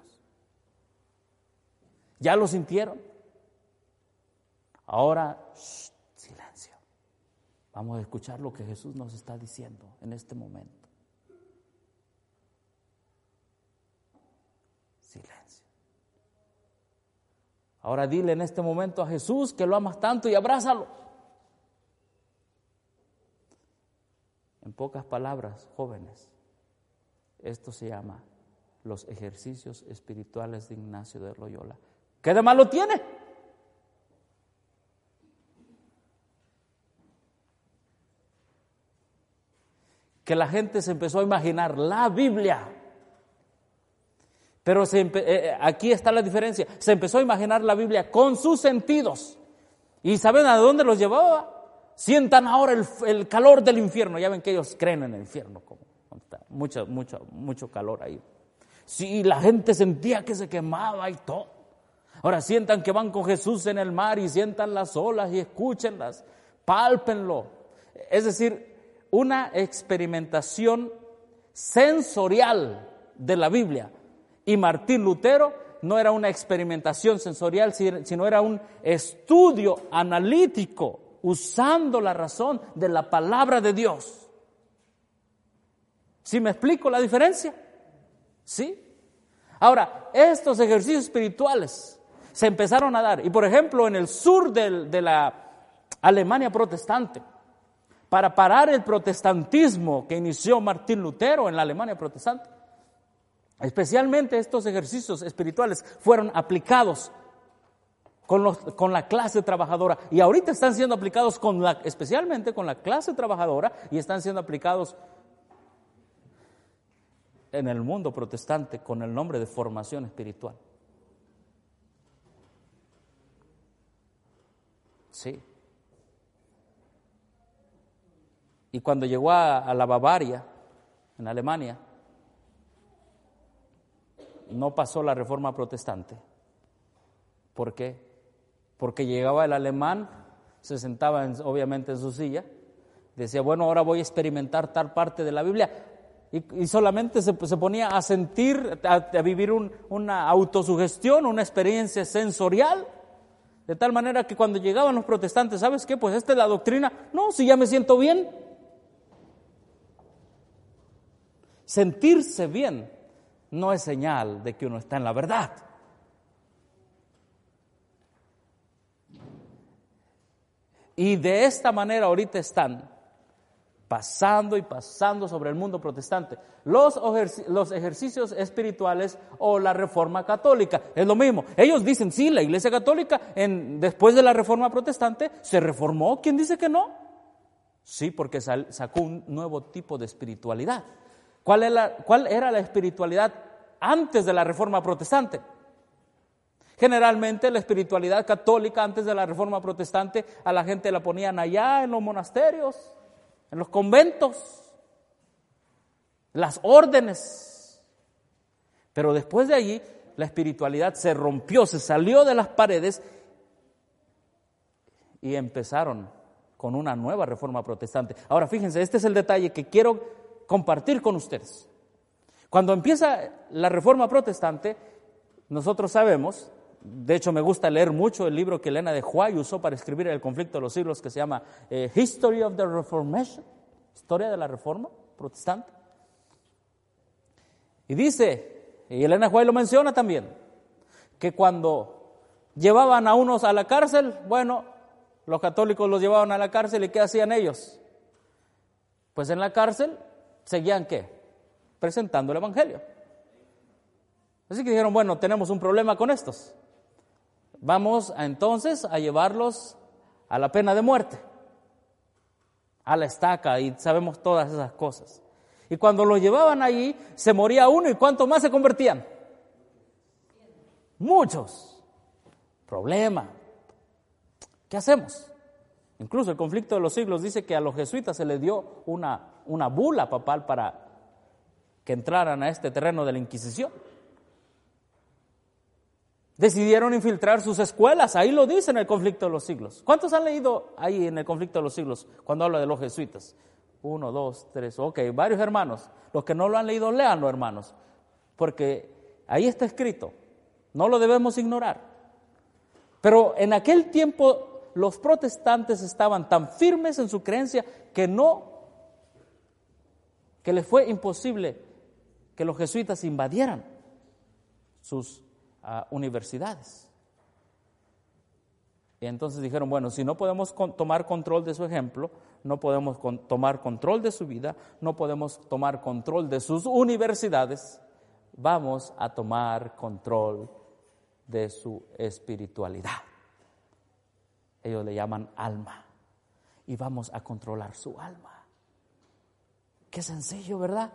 ¿Ya lo sintieron? Ahora, shh, silencio. Vamos a escuchar lo que Jesús nos está diciendo en este momento. Silencio. Ahora dile en este momento a Jesús que lo amas tanto y abrázalo. En pocas palabras, jóvenes, esto se llama los ejercicios espirituales de Ignacio de Loyola. ¿Qué de malo tiene? Que la gente se empezó a imaginar la Biblia. Pero se empe- eh, aquí está la diferencia. Se empezó a imaginar la Biblia con sus sentidos. ¿Y saben a dónde los llevaba? Sientan ahora el, el calor del infierno. Ya ven que ellos creen en el infierno. Como, está mucho, mucho, mucho calor ahí. Sí, la gente sentía que se quemaba y todo. Ahora sientan que van con Jesús en el mar y sientan las olas y escúchenlas. Pálpenlo. Es decir, una experimentación sensorial de la Biblia. Y Martín Lutero no era una experimentación sensorial, sino era un estudio analítico, usando la razón de la palabra de Dios. ¿Sí me explico la diferencia? ¿Sí? Ahora, estos ejercicios espirituales se empezaron a dar. Y por ejemplo, en el sur de, de la Alemania protestante, para parar el protestantismo que inició Martín Lutero en la Alemania protestante, especialmente estos ejercicios espirituales fueron aplicados con, los, con la clase trabajadora, y ahorita están siendo aplicados con la, especialmente con la clase trabajadora, y están siendo aplicados en el mundo protestante con el nombre de formación espiritual. Sí. Y cuando llegó a, a la Bavaria, en Alemania, no pasó la reforma protestante. ¿Por qué? Porque llegaba el alemán, se sentaba en, obviamente en su silla, decía, bueno, ahora voy a experimentar tal parte de la Biblia, y, y solamente se, se ponía a sentir, a, a vivir un, una autosugestión, una experiencia sensorial, de tal manera que cuando llegaban los protestantes, ¿sabes qué? Pues esta es la doctrina. No, si ya me siento bien. Sentirse bien no es señal de que uno está en la verdad. Y de esta manera ahorita están pasando y pasando sobre el mundo protestante los, ejerc- los ejercicios espirituales o la Reforma Católica. Es lo mismo. Ellos dicen, sí, la Iglesia Católica en, después de la Reforma Protestante se reformó. ¿Quién dice que no? Sí, porque sal, sacó un nuevo tipo de espiritualidad. ¿Cuál era, ¿Cuál era la espiritualidad antes de la Reforma Protestante? Generalmente la espiritualidad católica antes de la Reforma Protestante a la gente la ponían allá en los monasterios, en los conventos, las órdenes. Pero después de allí la espiritualidad se rompió, se salió de las paredes y empezaron con una nueva Reforma Protestante. Ahora fíjense, este es el detalle que quiero compartir con ustedes. Cuando empieza la Reforma Protestante, nosotros sabemos, de hecho me gusta leer mucho el libro que Elena de White usó para escribir El conflicto de los siglos, que se llama eh, History of the Reformation, Historia de la Reforma Protestante. Y dice, y Elena de White lo menciona también, que cuando llevaban a unos a la cárcel, bueno, los católicos los llevaban a la cárcel y ¿qué hacían ellos? Pues en la cárcel seguían ¿qué? Presentando el Evangelio. Así que dijeron, bueno, tenemos un problema con estos. Vamos a, entonces a llevarlos a la pena de muerte, a la estaca, y sabemos todas esas cosas. Y cuando los llevaban allí, se moría uno, ¿y cuántos más se convertían? Muchos. Problema. ¿Qué hacemos? Incluso el conflicto de los siglos dice que a los jesuitas se les dio una, una bula papal para que entraran a este terreno de la Inquisición. Decidieron infiltrar sus escuelas. Ahí lo dice en el Conflicto de los Siglos. ¿Cuántos han leído ahí en el Conflicto de los Siglos cuando habla de los jesuitas? Uno, dos, tres. Ok, varios hermanos. Los que no lo han leído, léanlo, hermanos. Porque ahí está escrito. No lo debemos ignorar. Pero en aquel tiempo los protestantes estaban tan firmes en su creencia que no, que les fue imposible que los jesuitas invadieran sus uh, universidades. Y entonces dijeron, bueno, si no podemos con, tomar control de su ejemplo, no podemos con, tomar control de su vida, no podemos tomar control de sus universidades, vamos a tomar control de su espiritualidad. Ellos le llaman alma. Y vamos a controlar su alma. Qué sencillo, ¿verdad?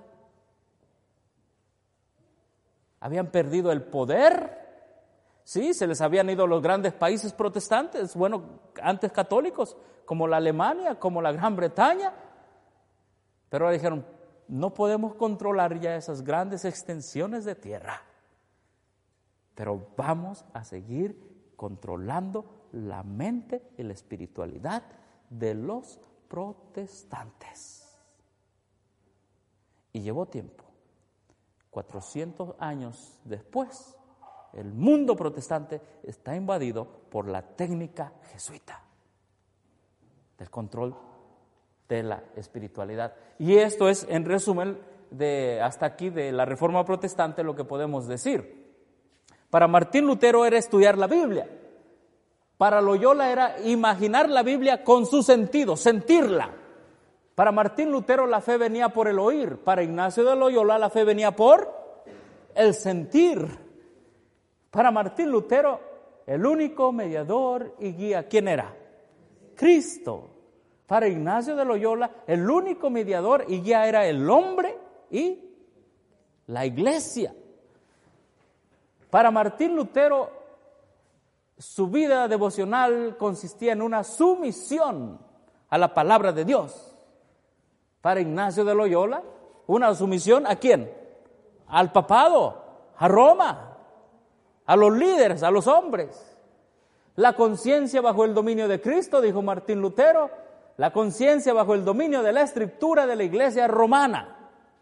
Habían perdido el poder. Sí, se les habían ido los grandes países protestantes, bueno, antes católicos, como la Alemania, como la Gran Bretaña. Pero ahora dijeron, no podemos controlar ya esas grandes extensiones de tierra. Pero vamos a seguir controlando la mente y la espiritualidad de los protestantes. Y llevó tiempo. cuatrocientos años después, el mundo protestante está invadido por la técnica jesuita del control de la espiritualidad. Y esto es, en resumen, de hasta aquí de la Reforma Protestante, lo que podemos decir. Para Martín Lutero era estudiar la Biblia. Para Loyola era imaginar la Biblia con su sentido, sentirla. Para Martín Lutero la fe venía por el oír. Para Ignacio de Loyola la fe venía por el sentir. Para Martín Lutero el único mediador y guía, ¿quién era? Cristo. Para Ignacio de Loyola el único mediador y guía era el hombre y la iglesia. Para Martín Lutero su vida devocional consistía en una sumisión a la palabra de Dios. Para Ignacio de Loyola, una sumisión ¿a quién? Al papado, a Roma, a los líderes, a los hombres. La conciencia bajo el dominio de Cristo, dijo Martín Lutero, la conciencia bajo el dominio de la escritura de la iglesia romana.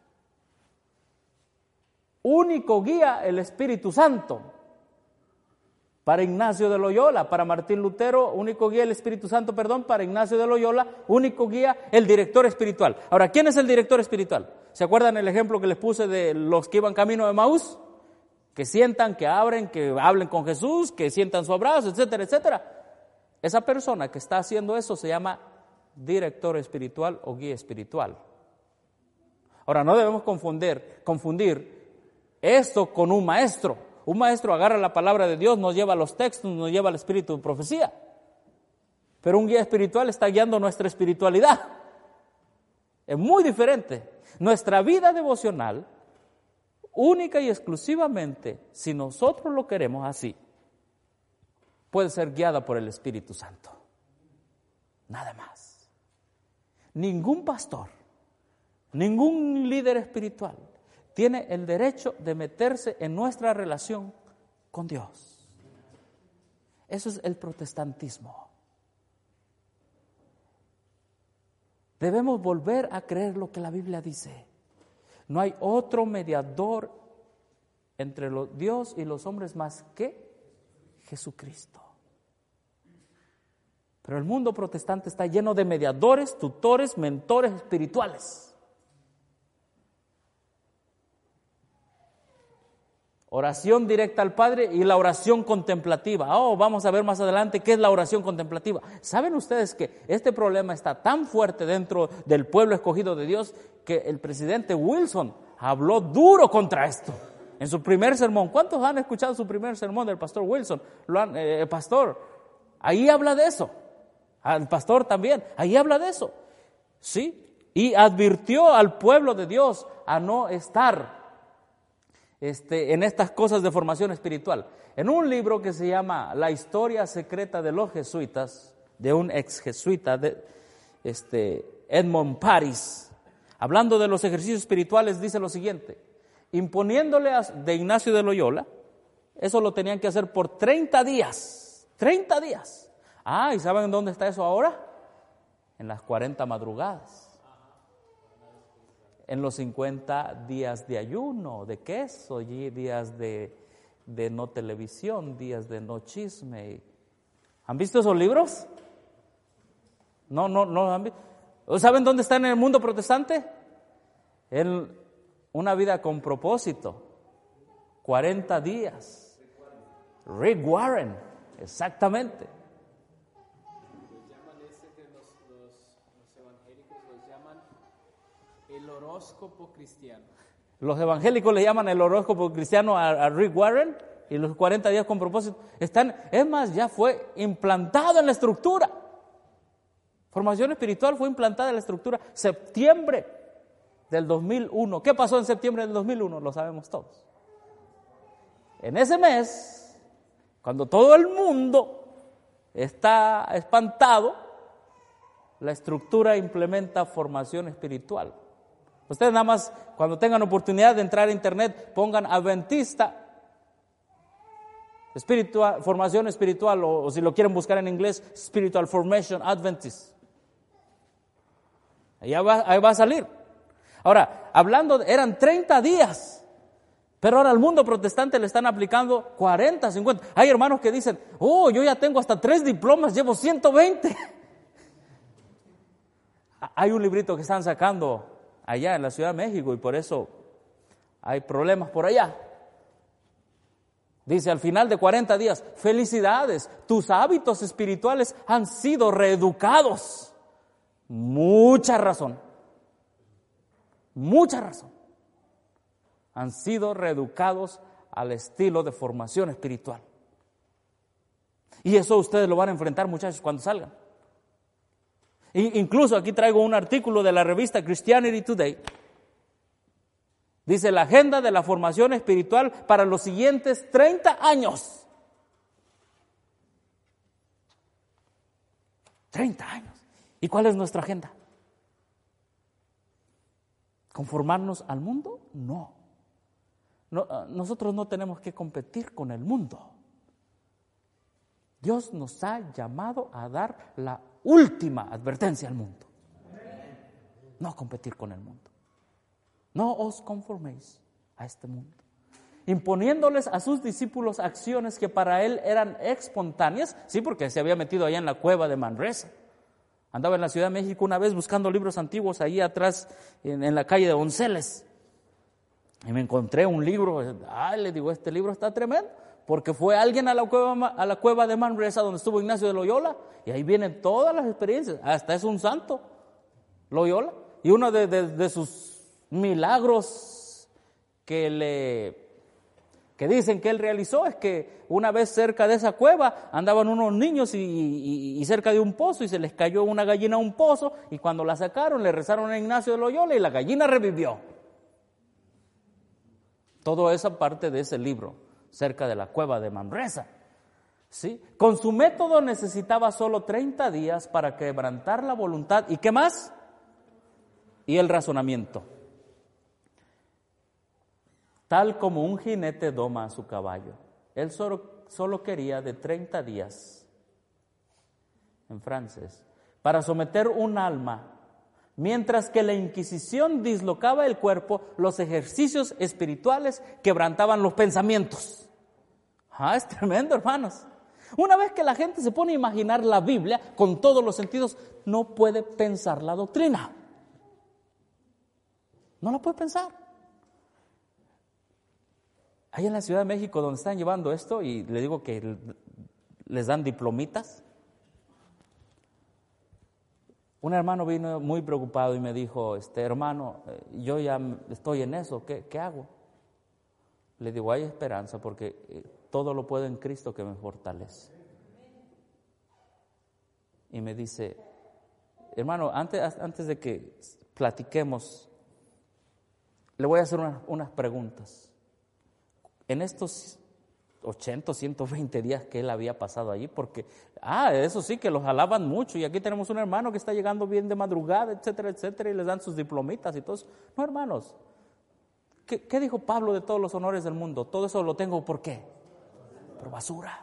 Único guía el Espíritu Santo. Para Ignacio de Loyola, para Martín Lutero, único guía el Espíritu Santo, perdón, para Ignacio de Loyola, único guía el director espiritual. Ahora, ¿quién es el director espiritual? ¿Se acuerdan el ejemplo que les puse de los que iban camino de Emaús? Que sientan, que abren, que hablen con Jesús, que sientan su abrazo, etcétera, etcétera. Esa persona que está haciendo eso se llama director espiritual o guía espiritual. Ahora, no debemos confundir, confundir esto con un maestro. Un maestro agarra la palabra de Dios, nos lleva a los textos, nos lleva al espíritu de profecía. Pero un guía espiritual está guiando nuestra espiritualidad. Es muy diferente. Nuestra vida devocional, única y exclusivamente, si nosotros lo queremos así, puede ser guiada por el Espíritu Santo. Nada más. Ningún pastor, ningún líder espiritual tiene el derecho de meterse en nuestra relación con Dios. Eso es el protestantismo. Debemos volver a creer lo que la Biblia dice. No hay otro mediador entre los, Dios y los hombres más que Jesucristo. Pero el mundo protestante está lleno de mediadores, tutores, mentores espirituales. Oración directa al Padre y la oración contemplativa. Oh, vamos a ver más adelante qué es la oración contemplativa. ¿Saben ustedes que este problema está tan fuerte dentro del pueblo escogido de Dios que el presidente Wilson habló duro contra esto en su primer sermón? ¿Cuántos han escuchado su primer sermón del pastor Wilson? Lo han, eh, el pastor, ahí habla de eso. Al pastor también, ahí habla de eso. ¿Sí? Y advirtió al pueblo de Dios a no estar Este, en estas cosas de formación espiritual. En un libro que se llama La historia secreta de los jesuitas, de un ex jesuita, de, este, Edmond Paris, hablando de los ejercicios espirituales, dice lo siguiente: imponiéndole a, de Ignacio de Loyola, Eso lo tenían que hacer por treinta días. treinta días. Ah, ¿y saben dónde está eso ahora? En las cuarenta madrugadas. En los cincuenta días de ayuno, de queso, y días de, de no televisión, días de no chisme. ¿Han visto esos libros? No, no, no. ¿Han visto? ¿Saben dónde está en el mundo protestante? En una vida con propósito. cuarenta días. Rick Warren, exactamente. Los llaman ese que los, los, los evangélicos los llaman el horóscopo cristiano. Los evangélicos le llaman el horóscopo cristiano a, a Rick Warren y los cuarenta días con propósito. Están, es más, ya fue implantado en la estructura. Formación espiritual fue implantada en la estructura. Septiembre del dos mil uno. ¿Qué pasó en septiembre del dos mil uno? Lo sabemos todos. En ese mes, cuando todo el mundo está espantado, la estructura implementa formación espiritual. Ustedes nada más, cuando tengan oportunidad de entrar a internet, pongan Adventista, espiritual, formación espiritual, o, o si lo quieren buscar en inglés, Spiritual Formation Adventist. Ahí va, ahí va a salir. Ahora, hablando, de, eran treinta días. Pero ahora al mundo protestante le están aplicando cuarenta, cincuenta. Hay hermanos que dicen, oh, yo ya tengo hasta tres diplomas, llevo ciento veinte. Hay un librito que están sacando allá en la Ciudad de México y por eso hay problemas por allá. Dice, al final de cuarenta días, felicidades, tus hábitos espirituales han sido reeducados. Mucha razón. Mucha razón. Han sido reeducados al estilo de formación espiritual. Y eso ustedes lo van a enfrentar, muchachos, cuando salgan. E incluso aquí traigo un artículo de la revista Christianity Today. Dice, la agenda de la formación espiritual para los siguientes treinta años. treinta años. ¿Y cuál es nuestra agenda? ¿Conformarnos al mundo? No. No, nosotros no tenemos que competir con el mundo. Dios nos ha llamado a dar la última advertencia al mundo. No competir con el mundo. No os conforméis a este mundo, imponiéndoles a sus discípulos acciones que para él eran espontáneas. Sí, porque se había metido allá en la cueva de Manresa. Andaba en la Ciudad de México una vez buscando libros antiguos ahí atrás en, en la calle de Donceles. Y me encontré un libro, ay, le digo, este libro está tremendo, porque fue alguien a la cueva, a la cueva de Manresa donde estuvo Ignacio de Loyola, y ahí vienen todas las experiencias, hasta es un santo, Loyola, y uno de, de, de sus milagros que le que dicen que él realizó es que una vez cerca de esa cueva andaban unos niños y, y, y cerca de un pozo y se les cayó una gallina a un pozo, y cuando la sacaron le rezaron a Ignacio de Loyola y la gallina revivió. Todo eso parte de ese libro, cerca de la cueva de Manresa. ¿Sí? Con su método necesitaba solo treinta días para quebrantar la voluntad. ¿Y qué más? Y el razonamiento. Tal como un jinete doma a su caballo. Él solo, solo quería de treinta días, en francés, para someter un alma. Mientras que la Inquisición dislocaba el cuerpo, los ejercicios espirituales quebrantaban los pensamientos. Ah, es tremendo, hermanos. Una vez que la gente se pone a imaginar la Biblia con todos los sentidos, no puede pensar la doctrina. No la puede pensar. Ahí en la Ciudad de México, donde están llevando esto, y le digo que les dan diplomitas, un hermano vino muy preocupado y me dijo, este hermano, yo ya estoy en eso, ¿qué, qué hago? Le digo, hay esperanza porque todo lo puedo en Cristo que me fortalece. Y me dice, hermano, antes, antes de que platiquemos, le voy a hacer una, unas preguntas. En estos ochenta, ciento veinte días que él había pasado allí, porque, ah, eso sí, que los alaban mucho, y aquí tenemos un hermano que está llegando bien de madrugada, etcétera, etcétera, y les dan sus diplomitas y todo eso. No, hermanos, ¿qué, qué dijo Pablo de todos los honores del mundo? Todo eso lo tengo, ¿por qué? por basura,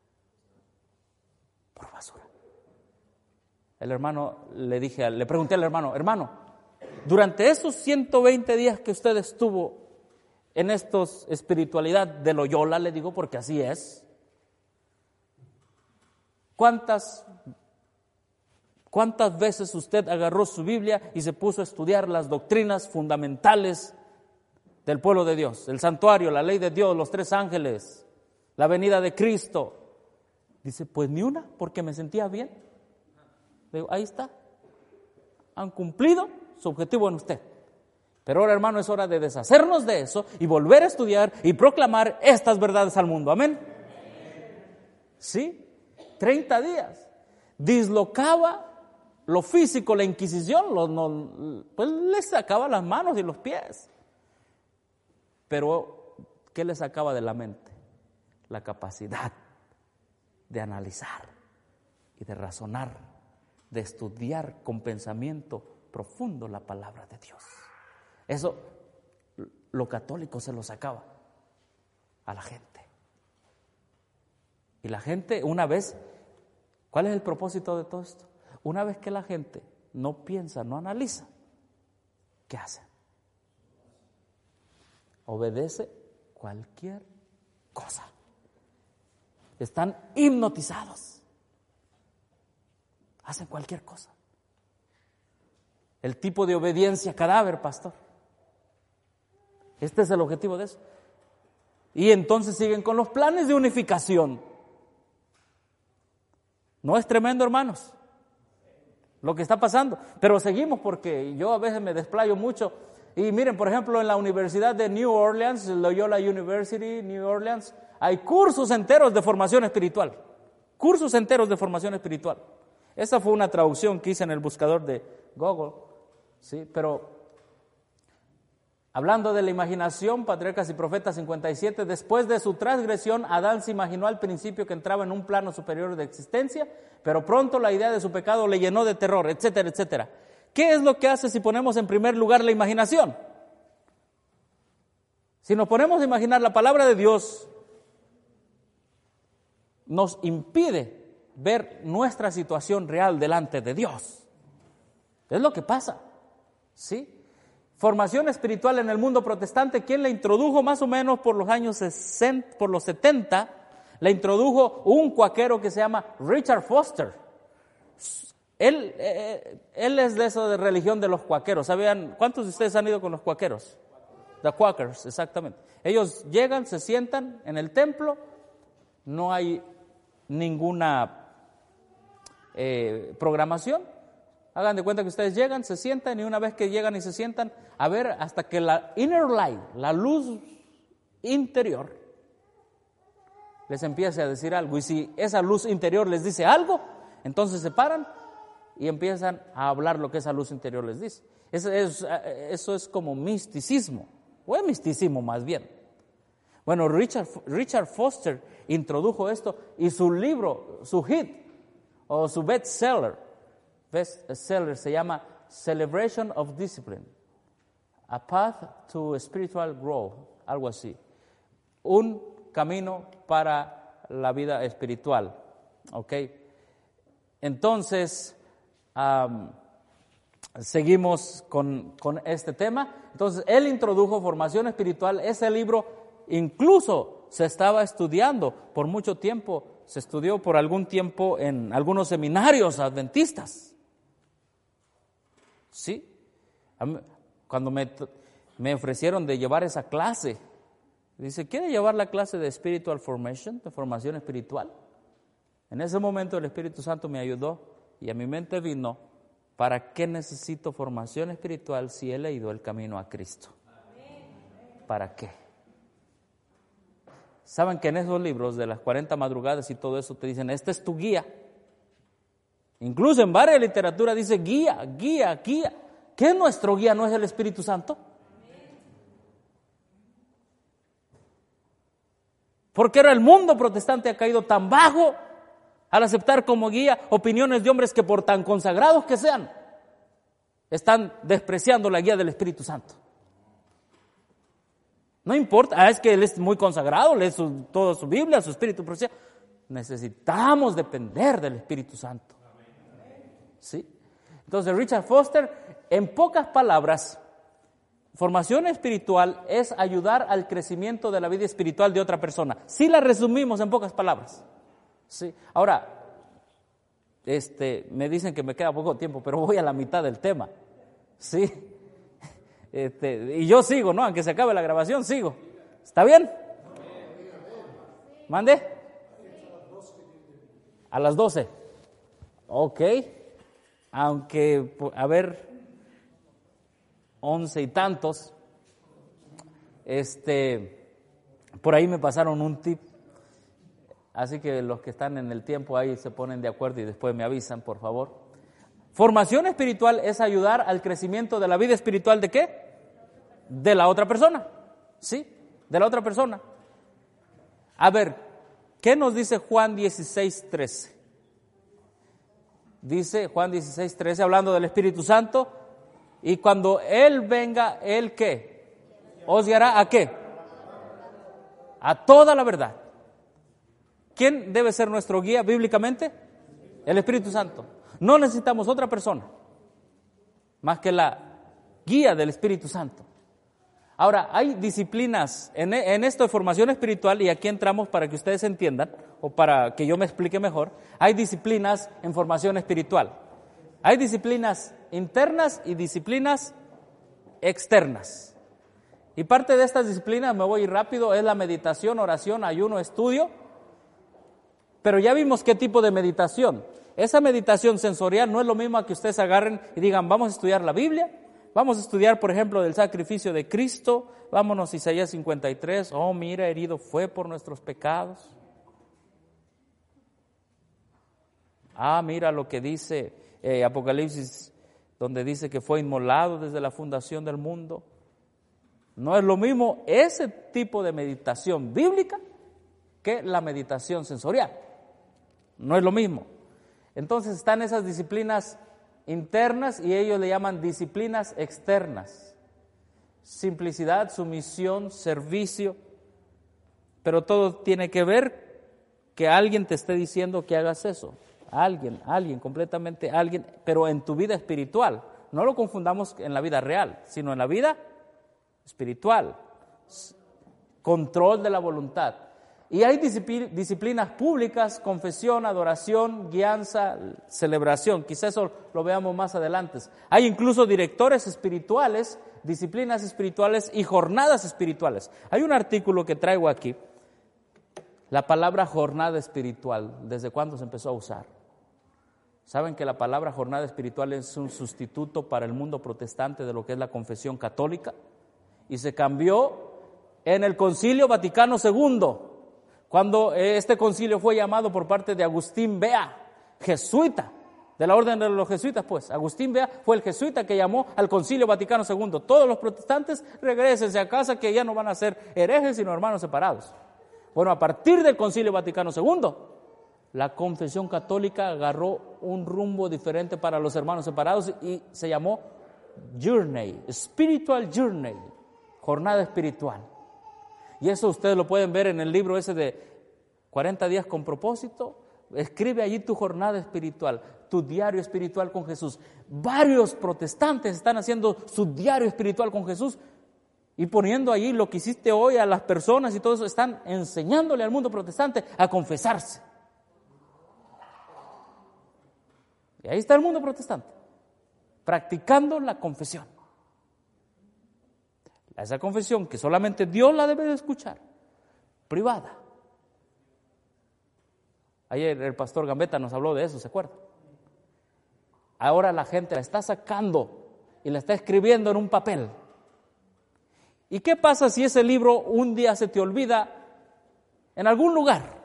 por basura. El hermano, le dije, le pregunté al hermano, hermano, durante esos ciento veinte días que usted estuvo en estos espiritualidad de Loyola, le digo, porque así es, ¿cuántas, cuántas veces usted agarró su Biblia y se puso a estudiar las doctrinas fundamentales del pueblo de Dios? El santuario, la ley de Dios, los tres ángeles, la venida de Cristo. Dice, pues ni una, porque me sentía bien. Le digo, ahí está, han cumplido su objetivo en usted. Pero ahora, hermano, es hora de deshacernos de eso y volver a estudiar y proclamar estas verdades al mundo. Amén. Sí, treinta días. Dislocaba lo físico, la Inquisición, lo, no, pues le sacaba las manos y los pies. Pero, ¿qué le sacaba de la mente? La capacidad de analizar y de razonar, de estudiar con pensamiento profundo la palabra de Dios. Eso, lo católico se lo sacaba a la gente. Y la gente, una vez, ¿cuál es el propósito de todo esto? Una vez que la gente no piensa, no analiza, ¿qué hace? Obedece cualquier cosa. Están hipnotizados. Hacen cualquier cosa. El tipo de obediencia cadáver, pastor. Este es el objetivo de eso. Y entonces siguen con los planes de unificación. ¿No es tremendo, hermanos, lo que está pasando? Pero seguimos, porque yo a veces me desplayo mucho. Y miren, por ejemplo, en la Universidad de New Orleans, Loyola University, New Orleans, hay cursos enteros de formación espiritual. Cursos enteros de formación espiritual. Esa fue una traducción que hice en el buscador de Google, ¿sí? Pero hablando de la imaginación, Patriarcas y Profetas cincuenta y siete, después de su transgresión, Adán se imaginó al principio que entraba en un plano superior de existencia, pero pronto la idea de su pecado le llenó de terror, etcétera, etcétera. ¿Qué es lo que hace si ponemos en primer lugar la imaginación? Si nos ponemos a imaginar, la palabra de Dios nos impide ver nuestra situación real delante de Dios. Es lo que pasa, ¿sí? Formación espiritual en el mundo protestante, ¿quién la introdujo? Más o menos por los años sesenta, por los setenta, la introdujo un cuáquero que se llama Richard Foster. Él, eh, él es de eso de religión de los cuáqueros. ¿Sabían? ¿Cuántos de ustedes han ido con los cuáqueros? The Quakers, exactamente. Ellos llegan, se sientan en el templo, no hay ninguna eh, programación. Hagan de cuenta que ustedes llegan, se sientan, y una vez que llegan y se sientan, a ver hasta que la inner light, la luz interior, les empiece a decir algo. Y si esa luz interior les dice algo, entonces se paran y empiezan a hablar lo que esa luz interior les dice. Eso es, eso es como misticismo, o es misticismo más bien. Bueno, Richard, Richard Foster introdujo esto, y su libro, su hit, o su bestseller, bestseller se llama Celebration of Discipline, A Path to Spiritual Growth, algo así. Un camino para la vida espiritual, ¿ok? Entonces, um, seguimos con, con este tema. Entonces, él introdujo formación espiritual. Ese libro incluso se estaba estudiando por mucho tiempo, se estudió por algún tiempo en algunos seminarios adventistas. Sí, cuando me, me ofrecieron de llevar esa clase, dice, ¿quiere llevar la clase de Spiritual Formation, de formación espiritual? En ese momento el Espíritu Santo me ayudó y a mi mente vino, ¿para qué necesito formación espiritual si he leído el camino a Cristo? ¿Para qué? Saben que en esos libros de las cuarenta madrugadas y todo eso te dicen, esta es tu guía. Incluso en varias literatura dice guía, guía, guía. ¿Qué es nuestro guía? ¿No es el Espíritu Santo? Porque ahora el mundo protestante ha caído tan bajo al aceptar como guía opiniones de hombres que, por tan consagrados que sean, están despreciando la guía del Espíritu Santo. No importa, ah, es que él es muy consagrado, lee su, toda su Biblia, su espíritu profecía. Necesitamos depender del Espíritu Santo. ¿Sí? Entonces, Richard Foster, en pocas palabras, formación espiritual es ayudar al crecimiento de la vida espiritual de otra persona. Si la resumimos en pocas palabras. ¿Sí? Ahora, este, me dicen que me queda poco tiempo, pero voy a la mitad del tema. ¿Sí? Este, y yo sigo, ¿no? Aunque se acabe la grabación, sigo. ¿Está bien? ¿Mande? A las doce. Ok. Aunque, a ver, once y tantos. Este, por ahí me pasaron un tip. Así que los que están en el tiempo ahí se ponen de acuerdo y después me avisan, por favor. Formación espiritual es ayudar al crecimiento de la vida espiritual ¿de qué? De la otra persona, ¿sí? De la otra persona. A ver, ¿qué nos dice Juan dieciséis, trece? Dice Juan dieciséis, trece, hablando del Espíritu Santo, y cuando Él venga, ¿Él qué? ¿Os guiará a qué? A toda la verdad. ¿Quién debe ser nuestro guía bíblicamente? El Espíritu Santo. No necesitamos otra persona más que la guía del Espíritu Santo. Ahora, hay disciplinas en, en esto de formación espiritual, y aquí entramos para que ustedes entiendan, o para que yo me explique mejor. Hay disciplinas en formación espiritual. Hay disciplinas internas y disciplinas externas. Y parte de estas disciplinas, me voy rápido, es la meditación, oración, ayuno, estudio. Pero ya vimos qué tipo de meditación. Esa meditación sensorial no es lo mismo a que ustedes agarren y digan, vamos a estudiar la Biblia, vamos a estudiar, por ejemplo, del sacrificio de Cristo, vámonos a Isaías cincuenta y tres, oh, mira, herido fue por nuestros pecados. Ah, mira lo que dice eh, Apocalipsis, donde dice que fue inmolado desde la fundación del mundo. No es lo mismo ese tipo de meditación bíblica que la meditación sensorial. No es lo mismo. Entonces están esas disciplinas internas y ellos le llaman disciplinas externas. Simplicidad, sumisión, servicio, pero todo tiene que ver que alguien te esté diciendo que hagas eso. Alguien, alguien, completamente alguien, pero en tu vida espiritual. No lo confundamos en la vida real, sino en la vida espiritual. Control de la voluntad. Y hay disciplinas públicas, confesión, adoración, guianza, celebración. Quizás eso lo veamos más adelante. Hay incluso directores espirituales, disciplinas espirituales y jornadas espirituales. Hay un artículo que traigo aquí. La palabra jornada espiritual, ¿desde cuándo se empezó a usar? ¿Saben que la palabra jornada espiritual es un sustituto para el mundo protestante de lo que es la confesión católica? Y se cambió en el Concilio Vaticano segundo. Cuando este concilio fue llamado por parte de Agustín Bea, jesuita, de la orden de los jesuitas, pues, Agustín Bea fue el jesuita que llamó al Concilio Vaticano segundo. Todos los protestantes, regrésense a casa que ya no van a ser herejes sino hermanos separados. Bueno, a partir del Concilio Vaticano segundo, la confesión católica agarró un rumbo diferente para los hermanos separados y se llamó Journey, Spiritual Journey, jornada espiritual. Y eso ustedes lo pueden ver en el libro ese de cuarenta días con propósito. Escribe allí tu jornada espiritual, tu diario espiritual con Jesús. Varios protestantes están haciendo su diario espiritual con Jesús y poniendo allí lo que hiciste hoy a las personas y todo eso. Están enseñándole al mundo protestante a confesarse. Y ahí está el mundo protestante, practicando la confesión. Esa confesión que solamente Dios la debe de escuchar, privada. Ayer el pastor Gambetta nos habló de eso, ¿se acuerdan? Ahora la gente la está sacando y la está escribiendo en un papel. ¿Y qué pasa si ese libro un día se te olvida en algún lugar?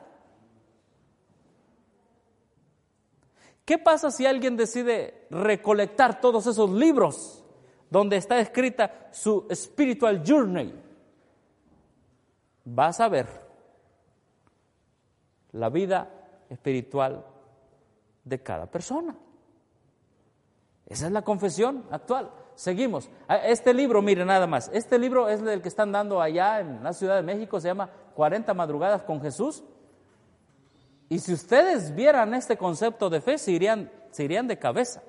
¿Qué pasa si alguien decide recolectar todos esos libros donde está escrita su spiritual journey? Vas a ver la vida espiritual de cada persona. Esa es la confesión actual. Seguimos. Este libro, mire nada más, este libro es el que están dando allá en la Ciudad de México, se llama cuarenta madrugadas con Jesús. Y si ustedes vieran este concepto de fe, se irían, se irían de cabeza.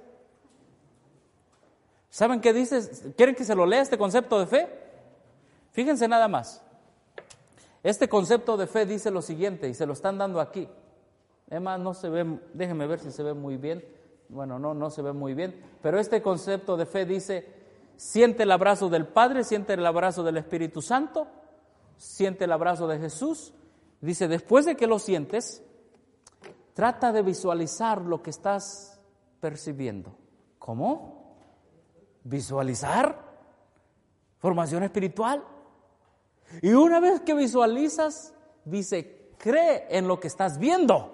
¿Saben qué dice? ¿Quieren que se lo lea este concepto de fe? Fíjense nada más. Este concepto de fe dice lo siguiente, y se lo están dando aquí. Además, no se ve, déjenme ver si se ve muy bien. Bueno, no, no se ve muy bien. Pero este concepto de fe dice, siente el abrazo del Padre, siente el abrazo del Espíritu Santo, siente el abrazo de Jesús. Dice, después de que lo sientes, trata de visualizar lo que estás percibiendo. ¿Cómo? ¿Visualizar? ¿Formación espiritual? Y una vez que visualizas, dice, cree en lo que estás viendo.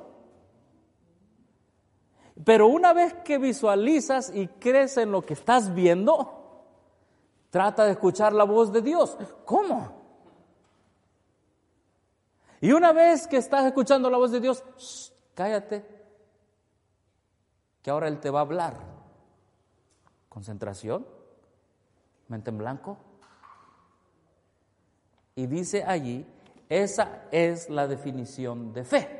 Pero una vez que visualizas y crees en lo que estás viendo, trata de escuchar la voz de Dios. ¿Cómo? Y una vez que estás escuchando la voz de Dios, shh, cállate, que ahora Él te va a hablar. Concentración, mente en blanco. Y dice allí, esa es la definición de fe.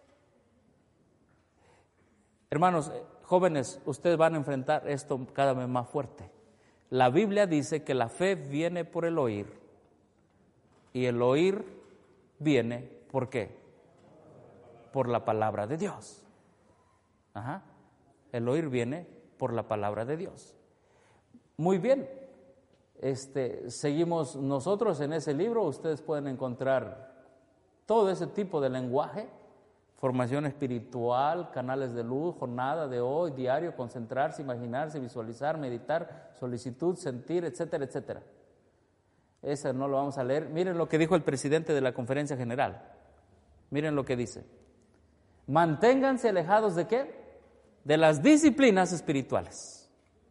Hermanos, jóvenes, ustedes van a enfrentar esto cada vez más fuerte. La Biblia dice que la fe viene por el oír, y el oír viene, ¿por qué? Por la palabra de Dios. Ajá. El oír viene por la palabra de Dios. Muy bien. Este, seguimos nosotros en ese libro. Ustedes pueden encontrar todo ese tipo de lenguaje. Formación espiritual, canales de luz, jornada de hoy, diario, concentrarse, imaginarse, visualizar, meditar, solicitud, sentir, etcétera, etcétera. Ese no lo vamos a leer. Miren lo que dijo el presidente de la Conferencia General. Miren lo que dice. Manténganse alejados ¿de qué? De las disciplinas espirituales.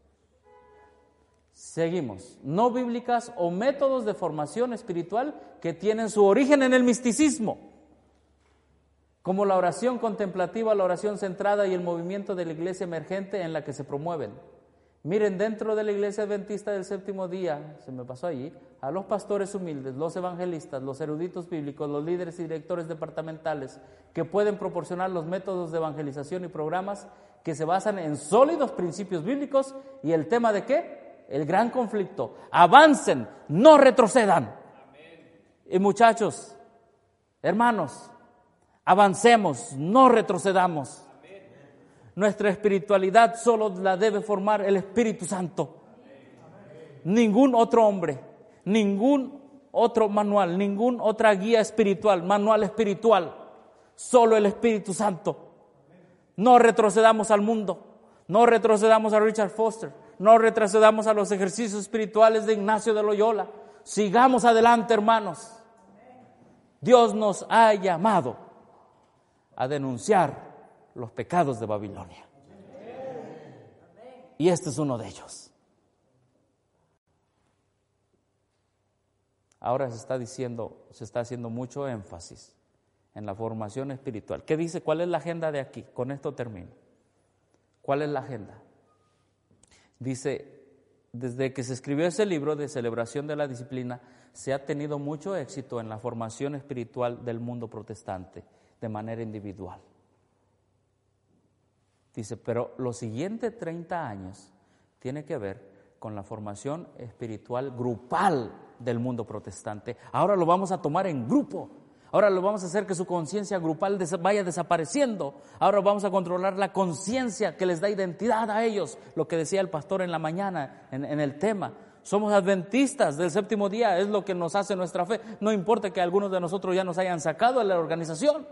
Seguimos. No bíblicas o métodos de formación espiritual que tienen su origen en el misticismo, como la oración contemplativa, la oración centrada y el movimiento de la iglesia emergente en la que se promueven. Miren, dentro de la iglesia adventista del séptimo día, se me pasó allí, a los pastores humildes, los evangelistas, los eruditos bíblicos, los líderes y directores departamentales que pueden proporcionar los métodos de evangelización y programas que se basan en sólidos principios bíblicos y el tema de ¿qué? El gran conflicto. Avancen, no retrocedan. Amén. Y muchachos, hermanos, avancemos, no retrocedamos. Amén. Nuestra espiritualidad solo la debe formar el Espíritu Santo. Amén. Ningún otro hombre, ningún otro manual, ninguna otra guía espiritual, manual espiritual, solo el Espíritu Santo. No retrocedamos al mundo, no retrocedamos a Richard Foster, no retrocedamos a los ejercicios espirituales de Ignacio de Loyola. Sigamos adelante, hermanos. Dios nos ha llamado a denunciar los pecados de Babilonia. Y este es uno de ellos. Ahora se está diciendo, se está haciendo mucho énfasis en la formación espiritual. ¿Qué dice? ¿Cuál es la agenda de aquí? Con esto termino. ¿Cuál es la agenda? Dice, desde que se escribió ese libro de celebración de la disciplina, se ha tenido mucho éxito en la formación espiritual del mundo protestante, de manera individual. Dice, pero los siguientes treinta años tiene que ver con la formación espiritual grupal del mundo protestante. Ahora lo vamos a tomar en grupo. Ahora lo vamos a hacer que su conciencia grupal des- vaya desapareciendo. Ahora vamos a controlar la conciencia que les da identidad a ellos. Lo que decía el pastor en la mañana en, en el tema. Somos adventistas del séptimo día, es lo que nos hace nuestra fe. No importa que algunos de nosotros ya nos hayan sacado de la organización.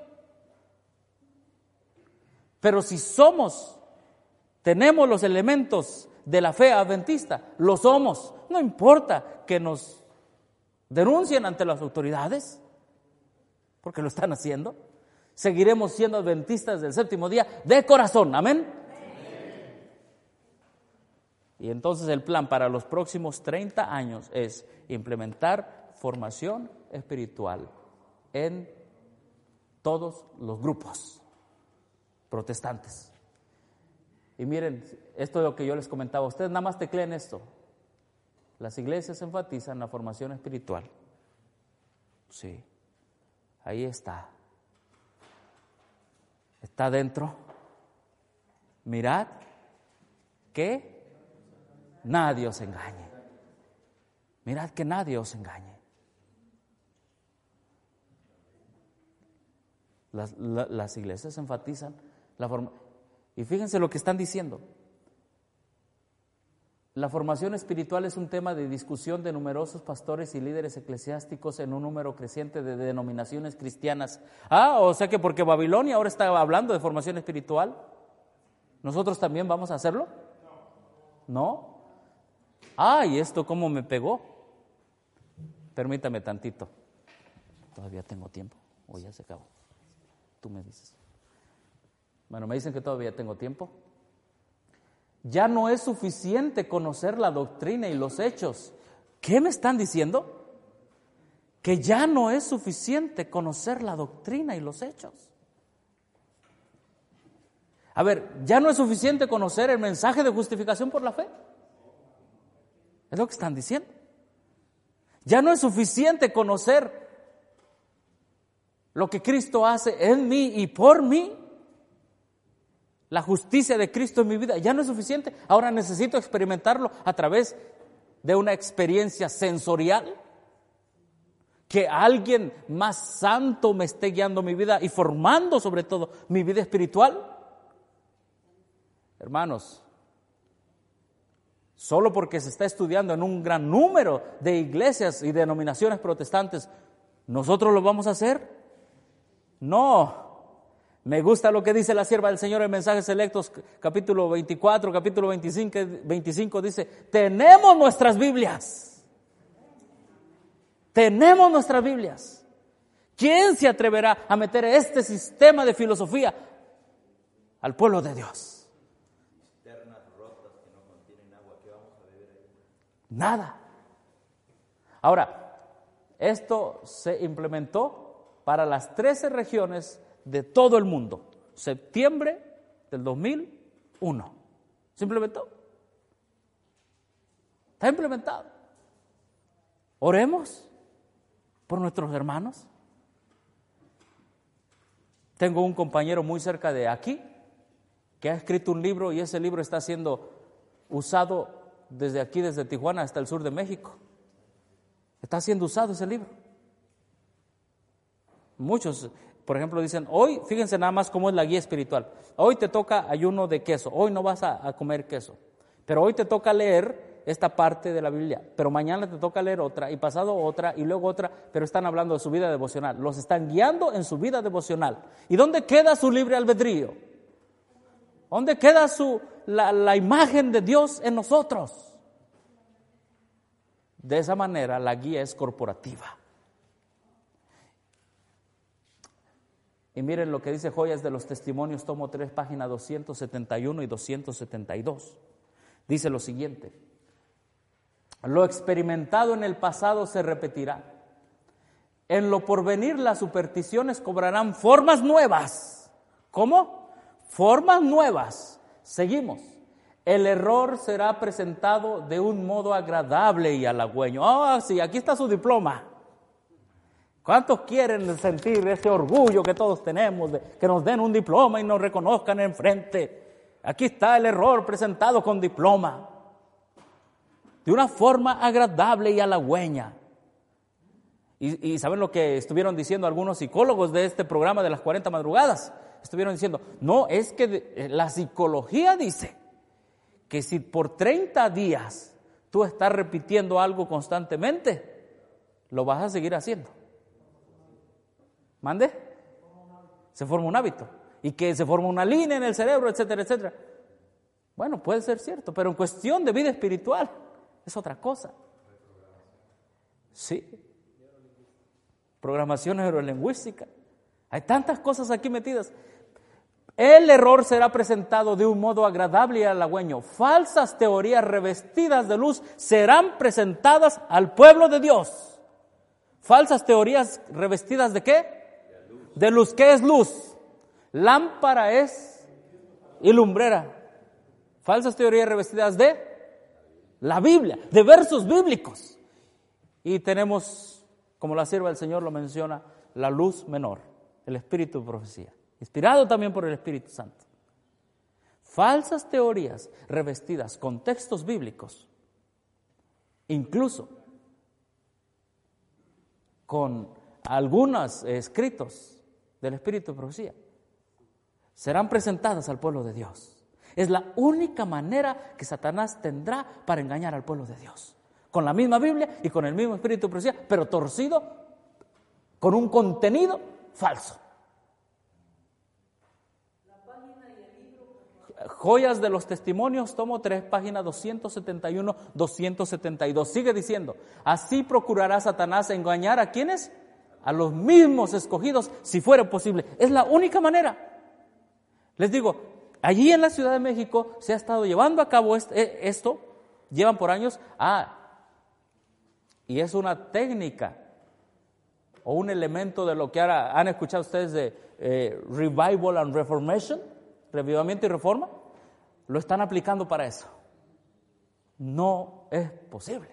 Pero si somos, tenemos los elementos de la fe adventista, lo somos. No importa que nos denuncien ante las autoridades, porque lo están haciendo. Seguiremos siendo adventistas del séptimo día de corazón, amén. Amén. Y entonces el plan para los próximos treinta años es implementar formación espiritual en todos los grupos protestantes. Y miren, esto es lo que yo les comentaba, ustedes nada más tecleen esto, Las iglesias enfatizan la formación espiritual. Sí, ahí está. Está dentro. Mirad que nadie os engañe. Mirad que nadie os engañe. Las, la, las iglesias enfatizan la forma. Y fíjense lo que están diciendo. La formación espiritual es un tema de discusión de numerosos pastores y líderes eclesiásticos en un número creciente de denominaciones cristianas. Ah, o sea que porque Babilonia ahora está hablando de formación espiritual, ¿nosotros también vamos a hacerlo? ¿No? Ah, ¿y esto cómo me pegó? Permítame tantito. Todavía tengo tiempo, o ya se acabó. Tú me dices. Bueno, me dicen que todavía tengo tiempo. Ya no es suficiente conocer la doctrina y los hechos. ¿Qué me están diciendo? Que ya no es suficiente conocer la doctrina y los hechos. A ver, ¿ya no es suficiente conocer el mensaje de justificación por la fe? Es lo que están diciendo. Ya no es suficiente conocer lo que Cristo hace en mí y por mí. La justicia de Cristo en mi vida ya no es suficiente. Ahora necesito experimentarlo a través de una experiencia sensorial. Que alguien más santo me esté guiando mi vida y formando sobre todo mi vida espiritual. Hermanos, solo porque se está estudiando en un gran número de iglesias y denominaciones protestantes, ¿nosotros lo vamos a hacer? No. Me gusta lo que dice la sierva del Señor en Mensajes Selectos, capítulo veinticuatro, capítulo veinticinco, veinticinco, dice, tenemos nuestras Biblias. Tenemos nuestras Biblias. ¿Quién se atreverá a meter este sistema de filosofía al pueblo de Dios? Cisternas rotas que no contienen agua, ¿qué vamos a beber ahí? Nada. Ahora, esto se implementó para las trece regiones de todo el mundo, septiembre del dos mil uno. ¿Se implementó? Está implementado. Oremos por nuestros hermanos. Tengo un compañero muy cerca de aquí que ha escrito un libro y ese libro está siendo usado desde aquí, desde Tijuana hasta el sur de México. Está siendo usado ese libro. Muchos, por ejemplo, dicen, hoy, fíjense nada más cómo es la guía espiritual. Hoy te toca ayuno de queso, hoy no vas a, a comer queso, pero hoy te toca leer esta parte de la Biblia, pero mañana te toca leer otra, y pasado otra, y luego otra, pero están hablando de su vida devocional. Los están guiando en su vida devocional. ¿Y dónde queda su libre albedrío? ¿Dónde queda su, la, la imagen de Dios en nosotros? De esa manera la guía es corporativa. Y miren lo que dice Joyas de los Testimonios, tomo tres, página doscientos setenta y uno y doscientos setenta y dos. Dice lo siguiente: lo experimentado en el pasado se repetirá. En lo porvenir las supersticiones cobrarán formas nuevas. ¿Cómo? Formas nuevas. Seguimos. El error será presentado de un modo agradable y halagüeño. Ah, sí, aquí está su diploma. ¿Cuántos quieren sentir ese orgullo que todos tenemos de que nos den un diploma y nos reconozcan enfrente? Aquí está el error presentado con diploma, de una forma agradable y halagüeña. Y, y ¿saben lo que estuvieron diciendo algunos psicólogos de este programa de las cuarenta madrugadas? Estuvieron diciendo, no, es que de, la psicología dice que si por treinta días tú estás repitiendo algo constantemente, lo vas a seguir haciendo. ¿Mande? Se forma un hábito. Y que se forma una línea en el cerebro, etcétera, etcétera. Bueno, puede ser cierto, pero en cuestión de vida espiritual es otra cosa. Sí. Programación neurolingüística. Hay tantas cosas aquí metidas. El error será presentado de un modo agradable y halagüeño. Falsas teorías revestidas de luz serán presentadas al pueblo de Dios. Falsas teorías revestidas ¿de qué? De luz. ¿Qué es luz? Lámpara es y lumbrera. Falsas teorías revestidas de la Biblia, de versos bíblicos. Y tenemos, como la sierva del Señor lo menciona, la luz menor, el espíritu de profecía, inspirado también por el Espíritu Santo. Falsas teorías revestidas con textos bíblicos, incluso con algunos escritos del Espíritu de profecía, serán presentadas al pueblo de Dios. Es la única manera que Satanás tendrá para engañar al pueblo de Dios. Con la misma Biblia y con el mismo Espíritu de profecía, pero torcido con un contenido falso. Joyas de los Testimonios, tomo tres, página doscientos setenta y uno, doscientos setenta y dos. Sigue diciendo, así procurará Satanás engañar a ¿quiénes? A los mismos escogidos, si fuera posible. Es la única manera. Les digo, allí en la Ciudad de México se ha estado llevando a cabo esto, llevan por años, ah, y es una técnica o un elemento de lo que ahora han escuchado ustedes de eh, Revival and Reformation, revivamiento y reforma, lo están aplicando para eso. No es posible.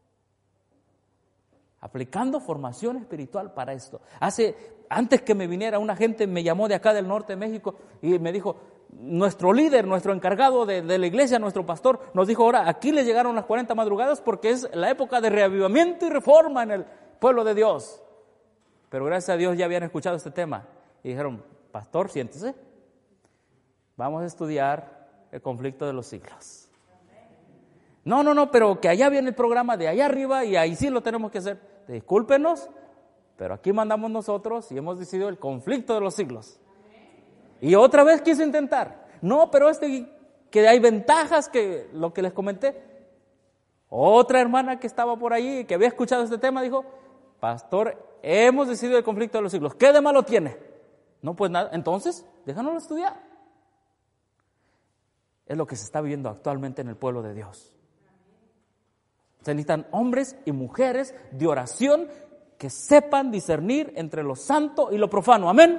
Aplicando formación espiritual para esto. Hace, antes que me viniera, una gente me llamó de acá del norte de México y me dijo, nuestro líder, nuestro encargado de, de la iglesia, nuestro pastor, nos dijo, ahora aquí le llegaron las cuarenta madrugadas porque es la época de reavivamiento y reforma en el pueblo de Dios. Pero gracias a Dios ya habían escuchado este tema y dijeron, pastor, siéntese, vamos a estudiar el conflicto de los siglos. No, no, no, pero que allá viene el programa de allá arriba y ahí sí lo tenemos que hacer. Discúlpenos, pero aquí mandamos nosotros y hemos decidido el conflicto de los siglos. Y otra vez quiso intentar. No, pero este, que hay ventajas, que lo que les comenté. Otra hermana que estaba por allí, que había escuchado este tema, dijo, pastor, hemos decidido el conflicto de los siglos. ¿Qué de malo tiene? No, pues nada. Entonces, déjanoslo estudiar. Es lo que se está viviendo actualmente en el pueblo de Dios. Se necesitan hombres y mujeres de oración que sepan discernir entre lo santo y lo profano. Amén.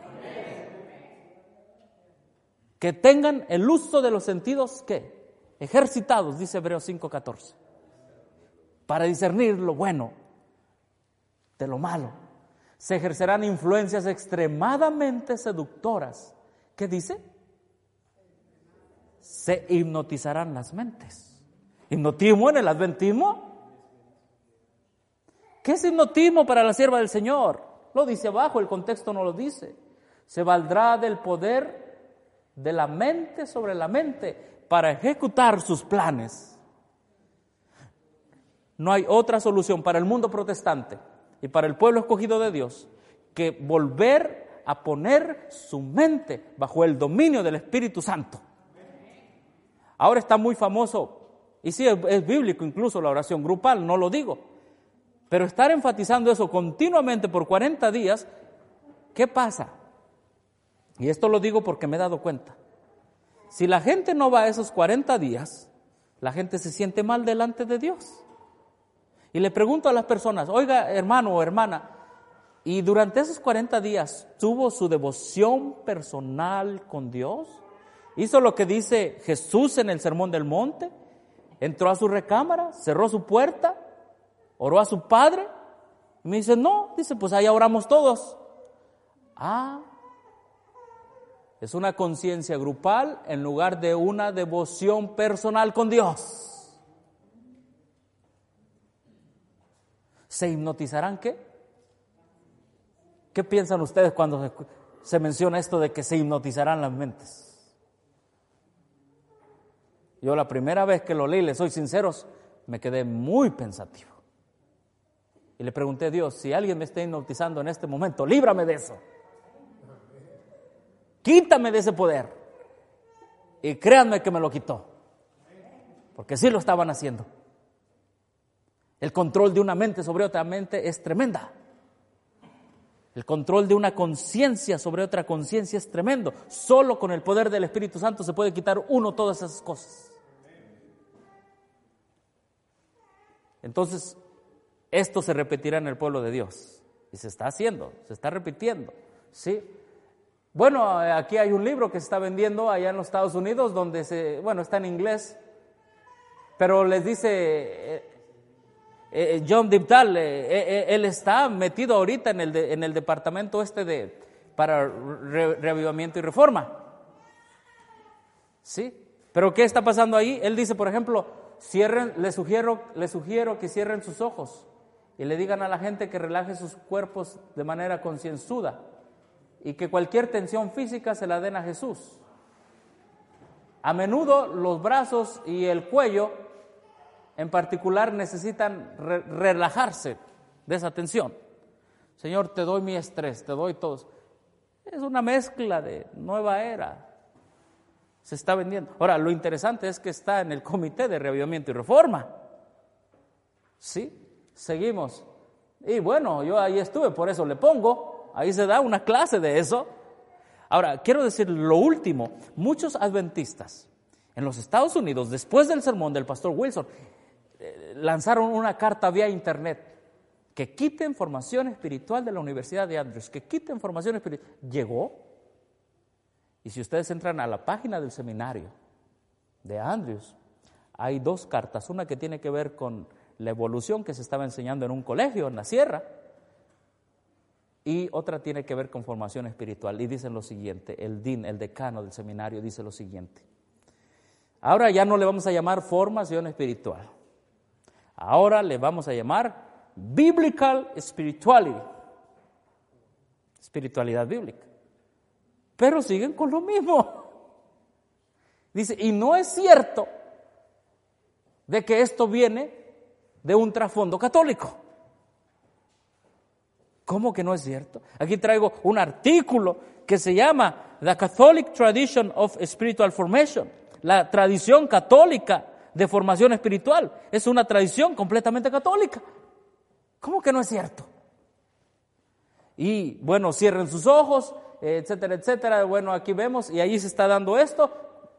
Que tengan el uso de los sentidos, ¿qué? Ejercitados, dice Hebreos cinco catorce, para discernir lo bueno de lo malo. Se ejercerán influencias extremadamente seductoras. ¿Qué dice? Se hipnotizarán las mentes. ¿Hipnotismo en el adventismo? ¿Qué es hipnotismo para la sierva del Señor? Lo dice abajo, el contexto no lo dice. Se valdrá del poder de la mente sobre la mente para ejecutar sus planes. No hay otra solución para el mundo protestante y para el pueblo escogido de Dios que volver a poner su mente bajo el dominio del Espíritu Santo. Ahora está muy famoso, y sí, es, es bíblico incluso la oración grupal, no lo digo, pero estar enfatizando eso continuamente por cuarenta días, ¿qué pasa? Y esto lo digo porque me he dado cuenta. Si la gente no va a esos cuarenta días, la gente se siente mal delante de Dios. Y le pregunto a las personas, oiga, hermano o hermana, ¿y durante esos cuarenta días tuvo su devoción personal con Dios? ¿Hizo lo que dice Jesús en el Sermón del Monte? ¿Entró a su recámara? ¿Cerró su puerta? ¿Oró a su Padre? Y me dice, no, dice, pues allá oramos todos. Ah, es una conciencia grupal en lugar de una devoción personal con Dios. ¿Se hipnotizarán qué? ¿Qué piensan ustedes cuando se menciona esto de que se hipnotizarán las mentes? Yo la primera vez que lo leí, les soy sinceros, me quedé muy pensativo. Y le pregunté a Dios, si alguien me está hipnotizando en este momento, líbrame de eso. Quítame de ese poder. Y créanme que me lo quitó. Porque sí lo estaban haciendo. El control de una mente sobre otra mente es tremenda. El control de una conciencia sobre otra conciencia es tremendo. Solo con el poder del Espíritu Santo se puede quitar uno todas esas cosas. Entonces, esto se repetirá en el pueblo de Dios. Y se está haciendo, se está repitiendo. ¿Sí? Bueno, aquí hay un libro que se está vendiendo allá en los Estados Unidos, donde se, bueno, está en inglés. Pero les dice eh, eh, John Dibdal, eh, eh, él está metido ahorita en el, de, en el departamento este de para re, reavivamiento y reforma. ¿Sí? Pero ¿qué está pasando ahí? Él dice, por ejemplo, cierren, les sugiero, les sugiero que cierren sus ojos y le digan a la gente que relaje sus cuerpos de manera concienzuda y que cualquier tensión física se la den a Jesús. A menudo los brazos y el cuello en particular necesitan re- relajarse de esa tensión. Señor, te doy mi estrés, te doy todo. Es una mezcla de nueva era. Se está vendiendo. Ahora, lo interesante es que está en el Comité de Reavivamiento y Reforma. ¿Sí? Seguimos. Y bueno, yo ahí estuve, por eso le pongo. Ahí se da una clase de eso. Ahora, quiero decir lo último. Muchos adventistas en los Estados Unidos, después del sermón del pastor Wilson, eh, lanzaron una carta vía internet que quiten formación espiritual de la Universidad de Andrews, que quiten formación espiritual. Llegó. Y si ustedes entran a la página del seminario de Andrews, hay dos cartas, una que tiene que ver con la evolución que se estaba enseñando en un colegio en la sierra, y otra tiene que ver con formación espiritual. Y dicen lo siguiente, el dean, el decano del seminario, dice lo siguiente: ahora ya no le vamos a llamar formación espiritual, ahora le vamos a llamar biblical spirituality, espiritualidad bíblica. Pero siguen con lo mismo. Dice, y no es cierto de que esto viene de un trasfondo católico. ¿Cómo que no es cierto? Aquí traigo un artículo que se llama The Catholic Tradition of Spiritual Formation, la tradición católica de formación espiritual. Es una tradición completamente católica. ¿Cómo que no es cierto? Y bueno, cierren sus ojos, etcétera, etcétera. Bueno, aquí vemos, y ahí se está dando esto.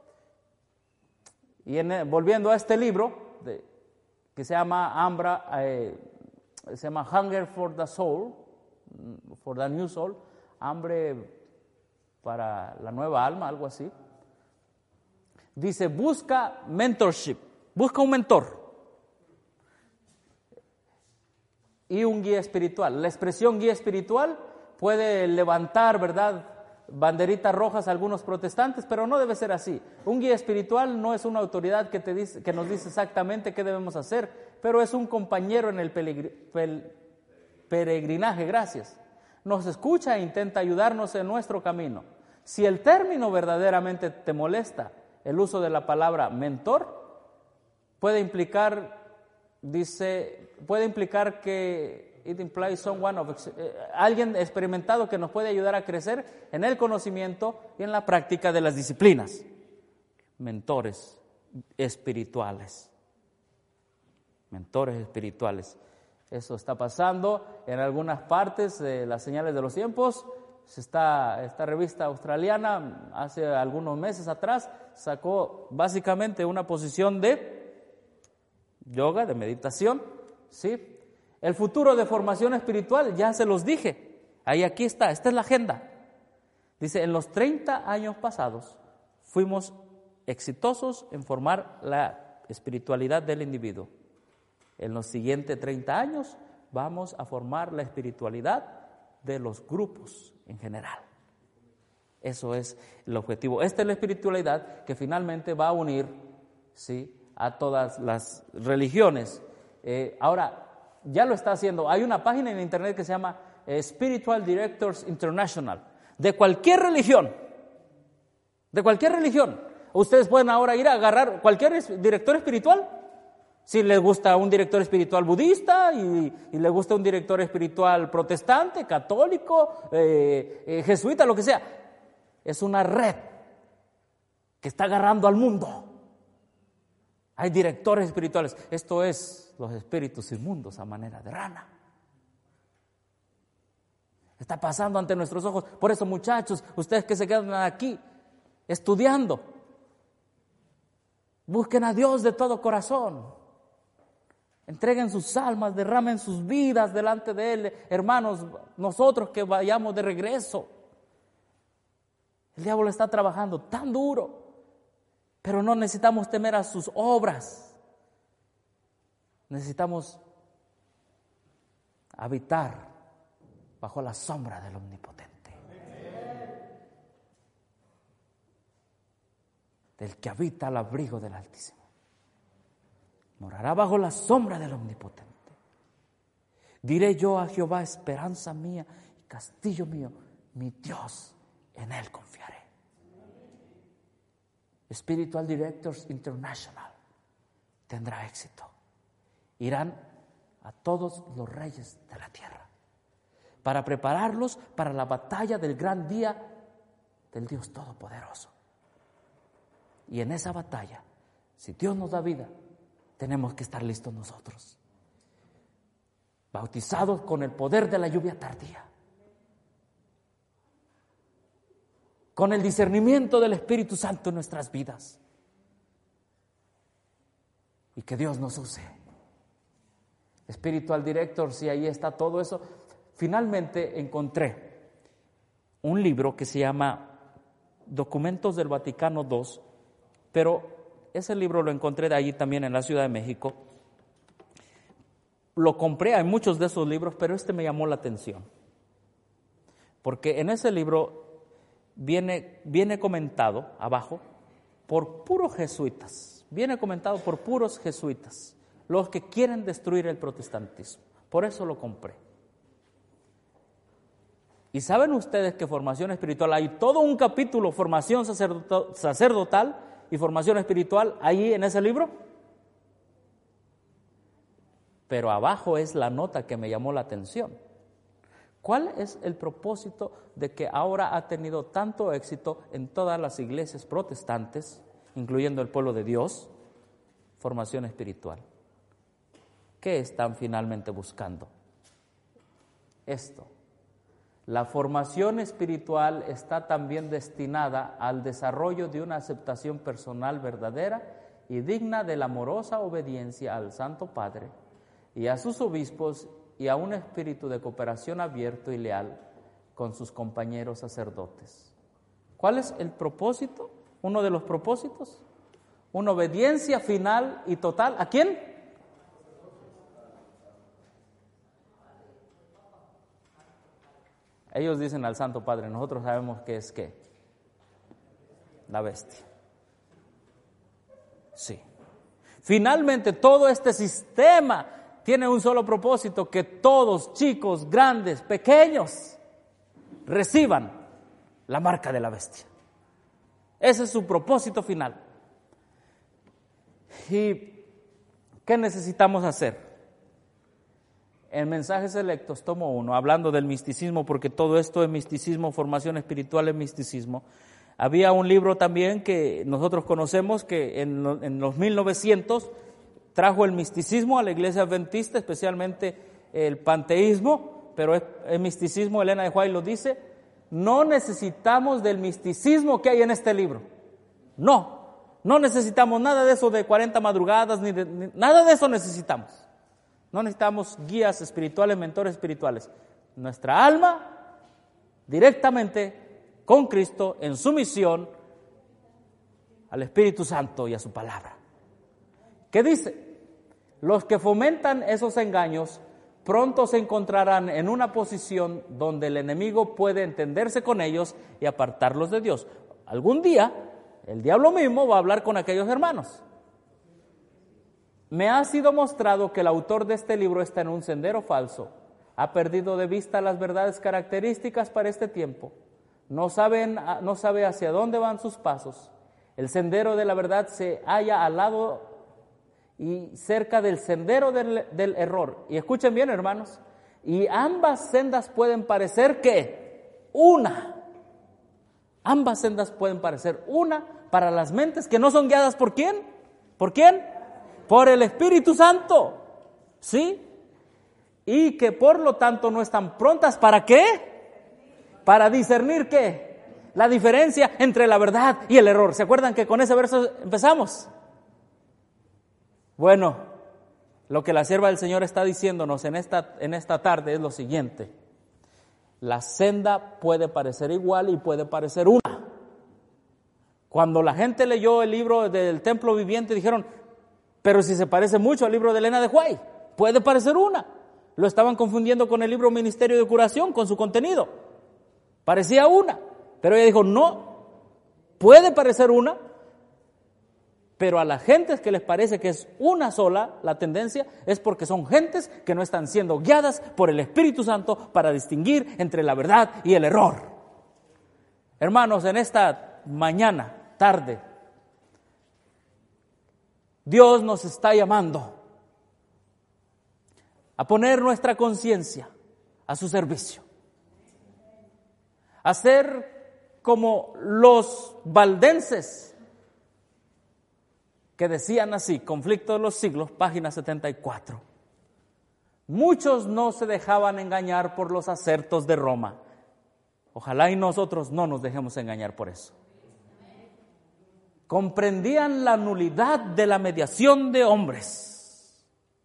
Y en, volviendo a este libro, de, que se llama Ambra, eh, se llama Hunger for the Soul, for the New Soul, hambre para la nueva alma, algo así. Dice, busca mentorship, busca un mentor y un guía espiritual. La expresión guía espiritual puede levantar, ¿verdad?, banderitas rojas a algunos protestantes, pero no debe ser así. Un guía espiritual no es una autoridad que, te dice, que nos dice exactamente qué debemos hacer, pero es un compañero en el pelegr, pel, peregrinaje, gracias. Nos escucha e intenta ayudarnos en nuestro camino. Si el término verdaderamente te molesta, el uso de la palabra mentor puede implicar, dice, puede implicar que it implies someone of, eh, alguien experimentado que nos puede ayudar a crecer en el conocimiento y en la práctica de las disciplinas. Mentores espirituales. Mentores espirituales. Eso está pasando en algunas partes de las señales de los tiempos. Se está, esta revista australiana hace algunos meses atrás sacó básicamente una posición de yoga, de meditación, ¿sí? El futuro de formación espiritual, ya se los dije, ahí aquí está, esta es la agenda. Dice, en los treinta años pasados fuimos exitosos en formar la espiritualidad del individuo. En los siguientes treinta años vamos a formar la espiritualidad de los grupos en general. Eso es el objetivo. Esta es la espiritualidad que finalmente va a unir, ¿sí?, a todas las religiones. Eh, ahora, ya lo está haciendo. Hay una página en internet que se llama eh, Spiritual Directors International, de cualquier religión, de cualquier religión. Ustedes pueden ahora ir a agarrar cualquier director espiritual. Si les gusta un director espiritual budista y, y les gusta un director espiritual protestante, católico, eh, eh, jesuita, lo que sea. Es una red que está agarrando al mundo. Hay directores espirituales. Esto es los espíritus inmundos a manera de rana. Está pasando ante nuestros ojos. Por eso, muchachos, ustedes que se quedan aquí estudiando, busquen a Dios de todo corazón. Entreguen sus almas, derramen sus vidas delante de Él. Hermanos, nosotros que vayamos de regreso. El diablo está trabajando tan duro, pero no necesitamos temer a sus obras. Necesitamos habitar bajo la sombra del Omnipotente, del que habita al abrigo del Altísimo. Morará bajo la sombra del Omnipotente. Diré yo a Jehová, esperanza mía y castillo mío, mi Dios, en él confiaré. Spiritual Directors International tendrá éxito. Irán a todos los reyes de la tierra para prepararlos para la batalla del gran día del Dios Todopoderoso. Y en esa batalla, si Dios nos da vida, tenemos que estar listos nosotros, bautizados con el poder de la lluvia tardía, con el discernimiento del Espíritu Santo en nuestras vidas, y que Dios nos use. Spiritual Directors, y ahí está todo eso. Finalmente encontré un libro que se llama Documentos del Vaticano segundo, pero ese libro lo encontré de allí también en la Ciudad de México. Lo compré, hay muchos de esos libros, pero este me llamó la atención, porque en ese libro viene, viene comentado abajo por puros jesuitas, viene comentado por puros jesuitas, los que quieren destruir el protestantismo. Por eso lo compré. Y saben ustedes que formación espiritual, hay todo un capítulo, formación sacerdotal, sacerdotal y formación espiritual, ahí en ese libro. Pero abajo es la nota que me llamó la atención. ¿Cuál es el propósito de que ahora ha tenido tanto éxito en todas las iglesias protestantes, incluyendo el pueblo de Dios? Formación espiritual. ¿Qué están finalmente buscando? Esto. La formación espiritual está también destinada al desarrollo de una aceptación personal verdadera y digna de la amorosa obediencia al Santo Padre y a sus obispos, y a un espíritu de cooperación abierto y leal con sus compañeros sacerdotes. ¿Cuál es el propósito? Uno de los propósitos. Una obediencia final y total. ¿A quién? Ellos dicen al Santo Padre, nosotros sabemos que es ¿qué? La bestia. Sí. Finalmente, todo este sistema tiene un solo propósito: que todos, chicos, grandes, pequeños, reciban la marca de la bestia. Ese es su propósito final. ¿Y qué necesitamos hacer? En Mensajes Selectos, tomo uno, hablando del misticismo, porque todo esto es misticismo, formación espiritual es misticismo. Había un libro también que nosotros conocemos que en, en los mil novecientos trajo el misticismo a la iglesia adventista, especialmente el panteísmo, pero es, el misticismo, Elena de White lo dice, no necesitamos del misticismo que hay en este libro. No, no necesitamos nada de eso de cuarenta madrugadas, ni, de, ni nada de eso necesitamos. No necesitamos guías espirituales, mentores espirituales. Nuestra alma, directamente con Cristo, en sumisión al Espíritu Santo y a su palabra. ¿Qué dice? Los que fomentan esos engaños pronto se encontrarán en una posición donde el enemigo puede entenderse con ellos y apartarlos de Dios. Algún día, el diablo mismo va a hablar con aquellos hermanos. Me ha sido mostrado que el autor de este libro está en un sendero falso, ha perdido de vista las verdades características para este tiempo, no saben, no sabe hacia dónde van sus pasos. El sendero de la verdad se halla al lado y cerca del sendero del, del error. Y escuchen bien, hermanos, y ambas sendas pueden parecer ¿qué? Una. Ambas sendas pueden parecer una para las mentes que no son guiadas ¿por quién? ¿Por quién? Por el Espíritu Santo, ¿sí? Y que por lo tanto no están prontas ¿para qué? Para discernir ¿qué? La diferencia entre la verdad y el error. ¿Se acuerdan que con ese verso empezamos? Bueno, lo que la sierva del Señor está diciéndonos en esta, en esta tarde es lo siguiente. La senda puede parecer igual y puede parecer una. Cuando la gente leyó el libro del templo viviente dijeron, pero si se parece mucho al libro de Elena de White, puede parecer una. Lo estaban confundiendo con el libro Ministerio de Curación, con su contenido. Parecía una, pero ella dijo, no, puede parecer una, pero a las gentes que les parece que es una sola la tendencia, es porque son gentes que no están siendo guiadas por el Espíritu Santo para distinguir entre la verdad y el error. Hermanos, en esta mañana, tarde, Dios nos está llamando a poner nuestra conciencia a su servicio, a ser como los valdenses que decían así, Conflicto de los Siglos, página setenta y cuatro. Muchos no se dejaban engañar por los acertos de Roma. Ojalá y nosotros no nos dejemos engañar por eso. Comprendían la nulidad de la mediación de hombres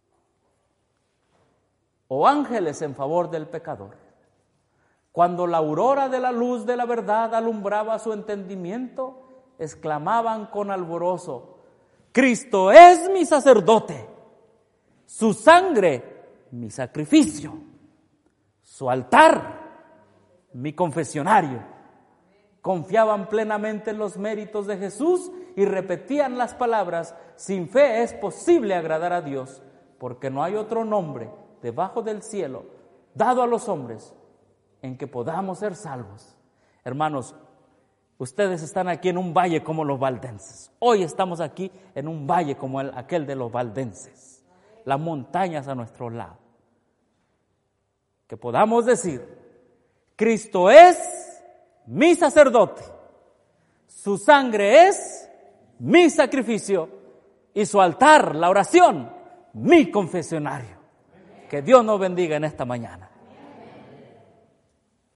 o ángeles en favor del pecador. Cuando la aurora de la luz de la verdad alumbraba su entendimiento, exclamaban con alborozo: Cristo es mi sacerdote, su sangre mi sacrificio, su altar mi confesionario. Confiaban plenamente en los méritos de Jesús y repetían las palabras: sin fe es posible agradar a Dios, porque no hay otro nombre debajo del cielo dado a los hombres en que podamos ser salvos. Hermanos, ustedes están aquí en un valle como los valdenses. Hoy estamos aquí en un valle como el, aquel de los valdenses. Las montañas a nuestro lado. Que podamos decir: Cristo es mi sacerdote, su sangre es mi sacrificio y su altar, la oración, mi confesionario. Que Dios nos bendiga en esta mañana.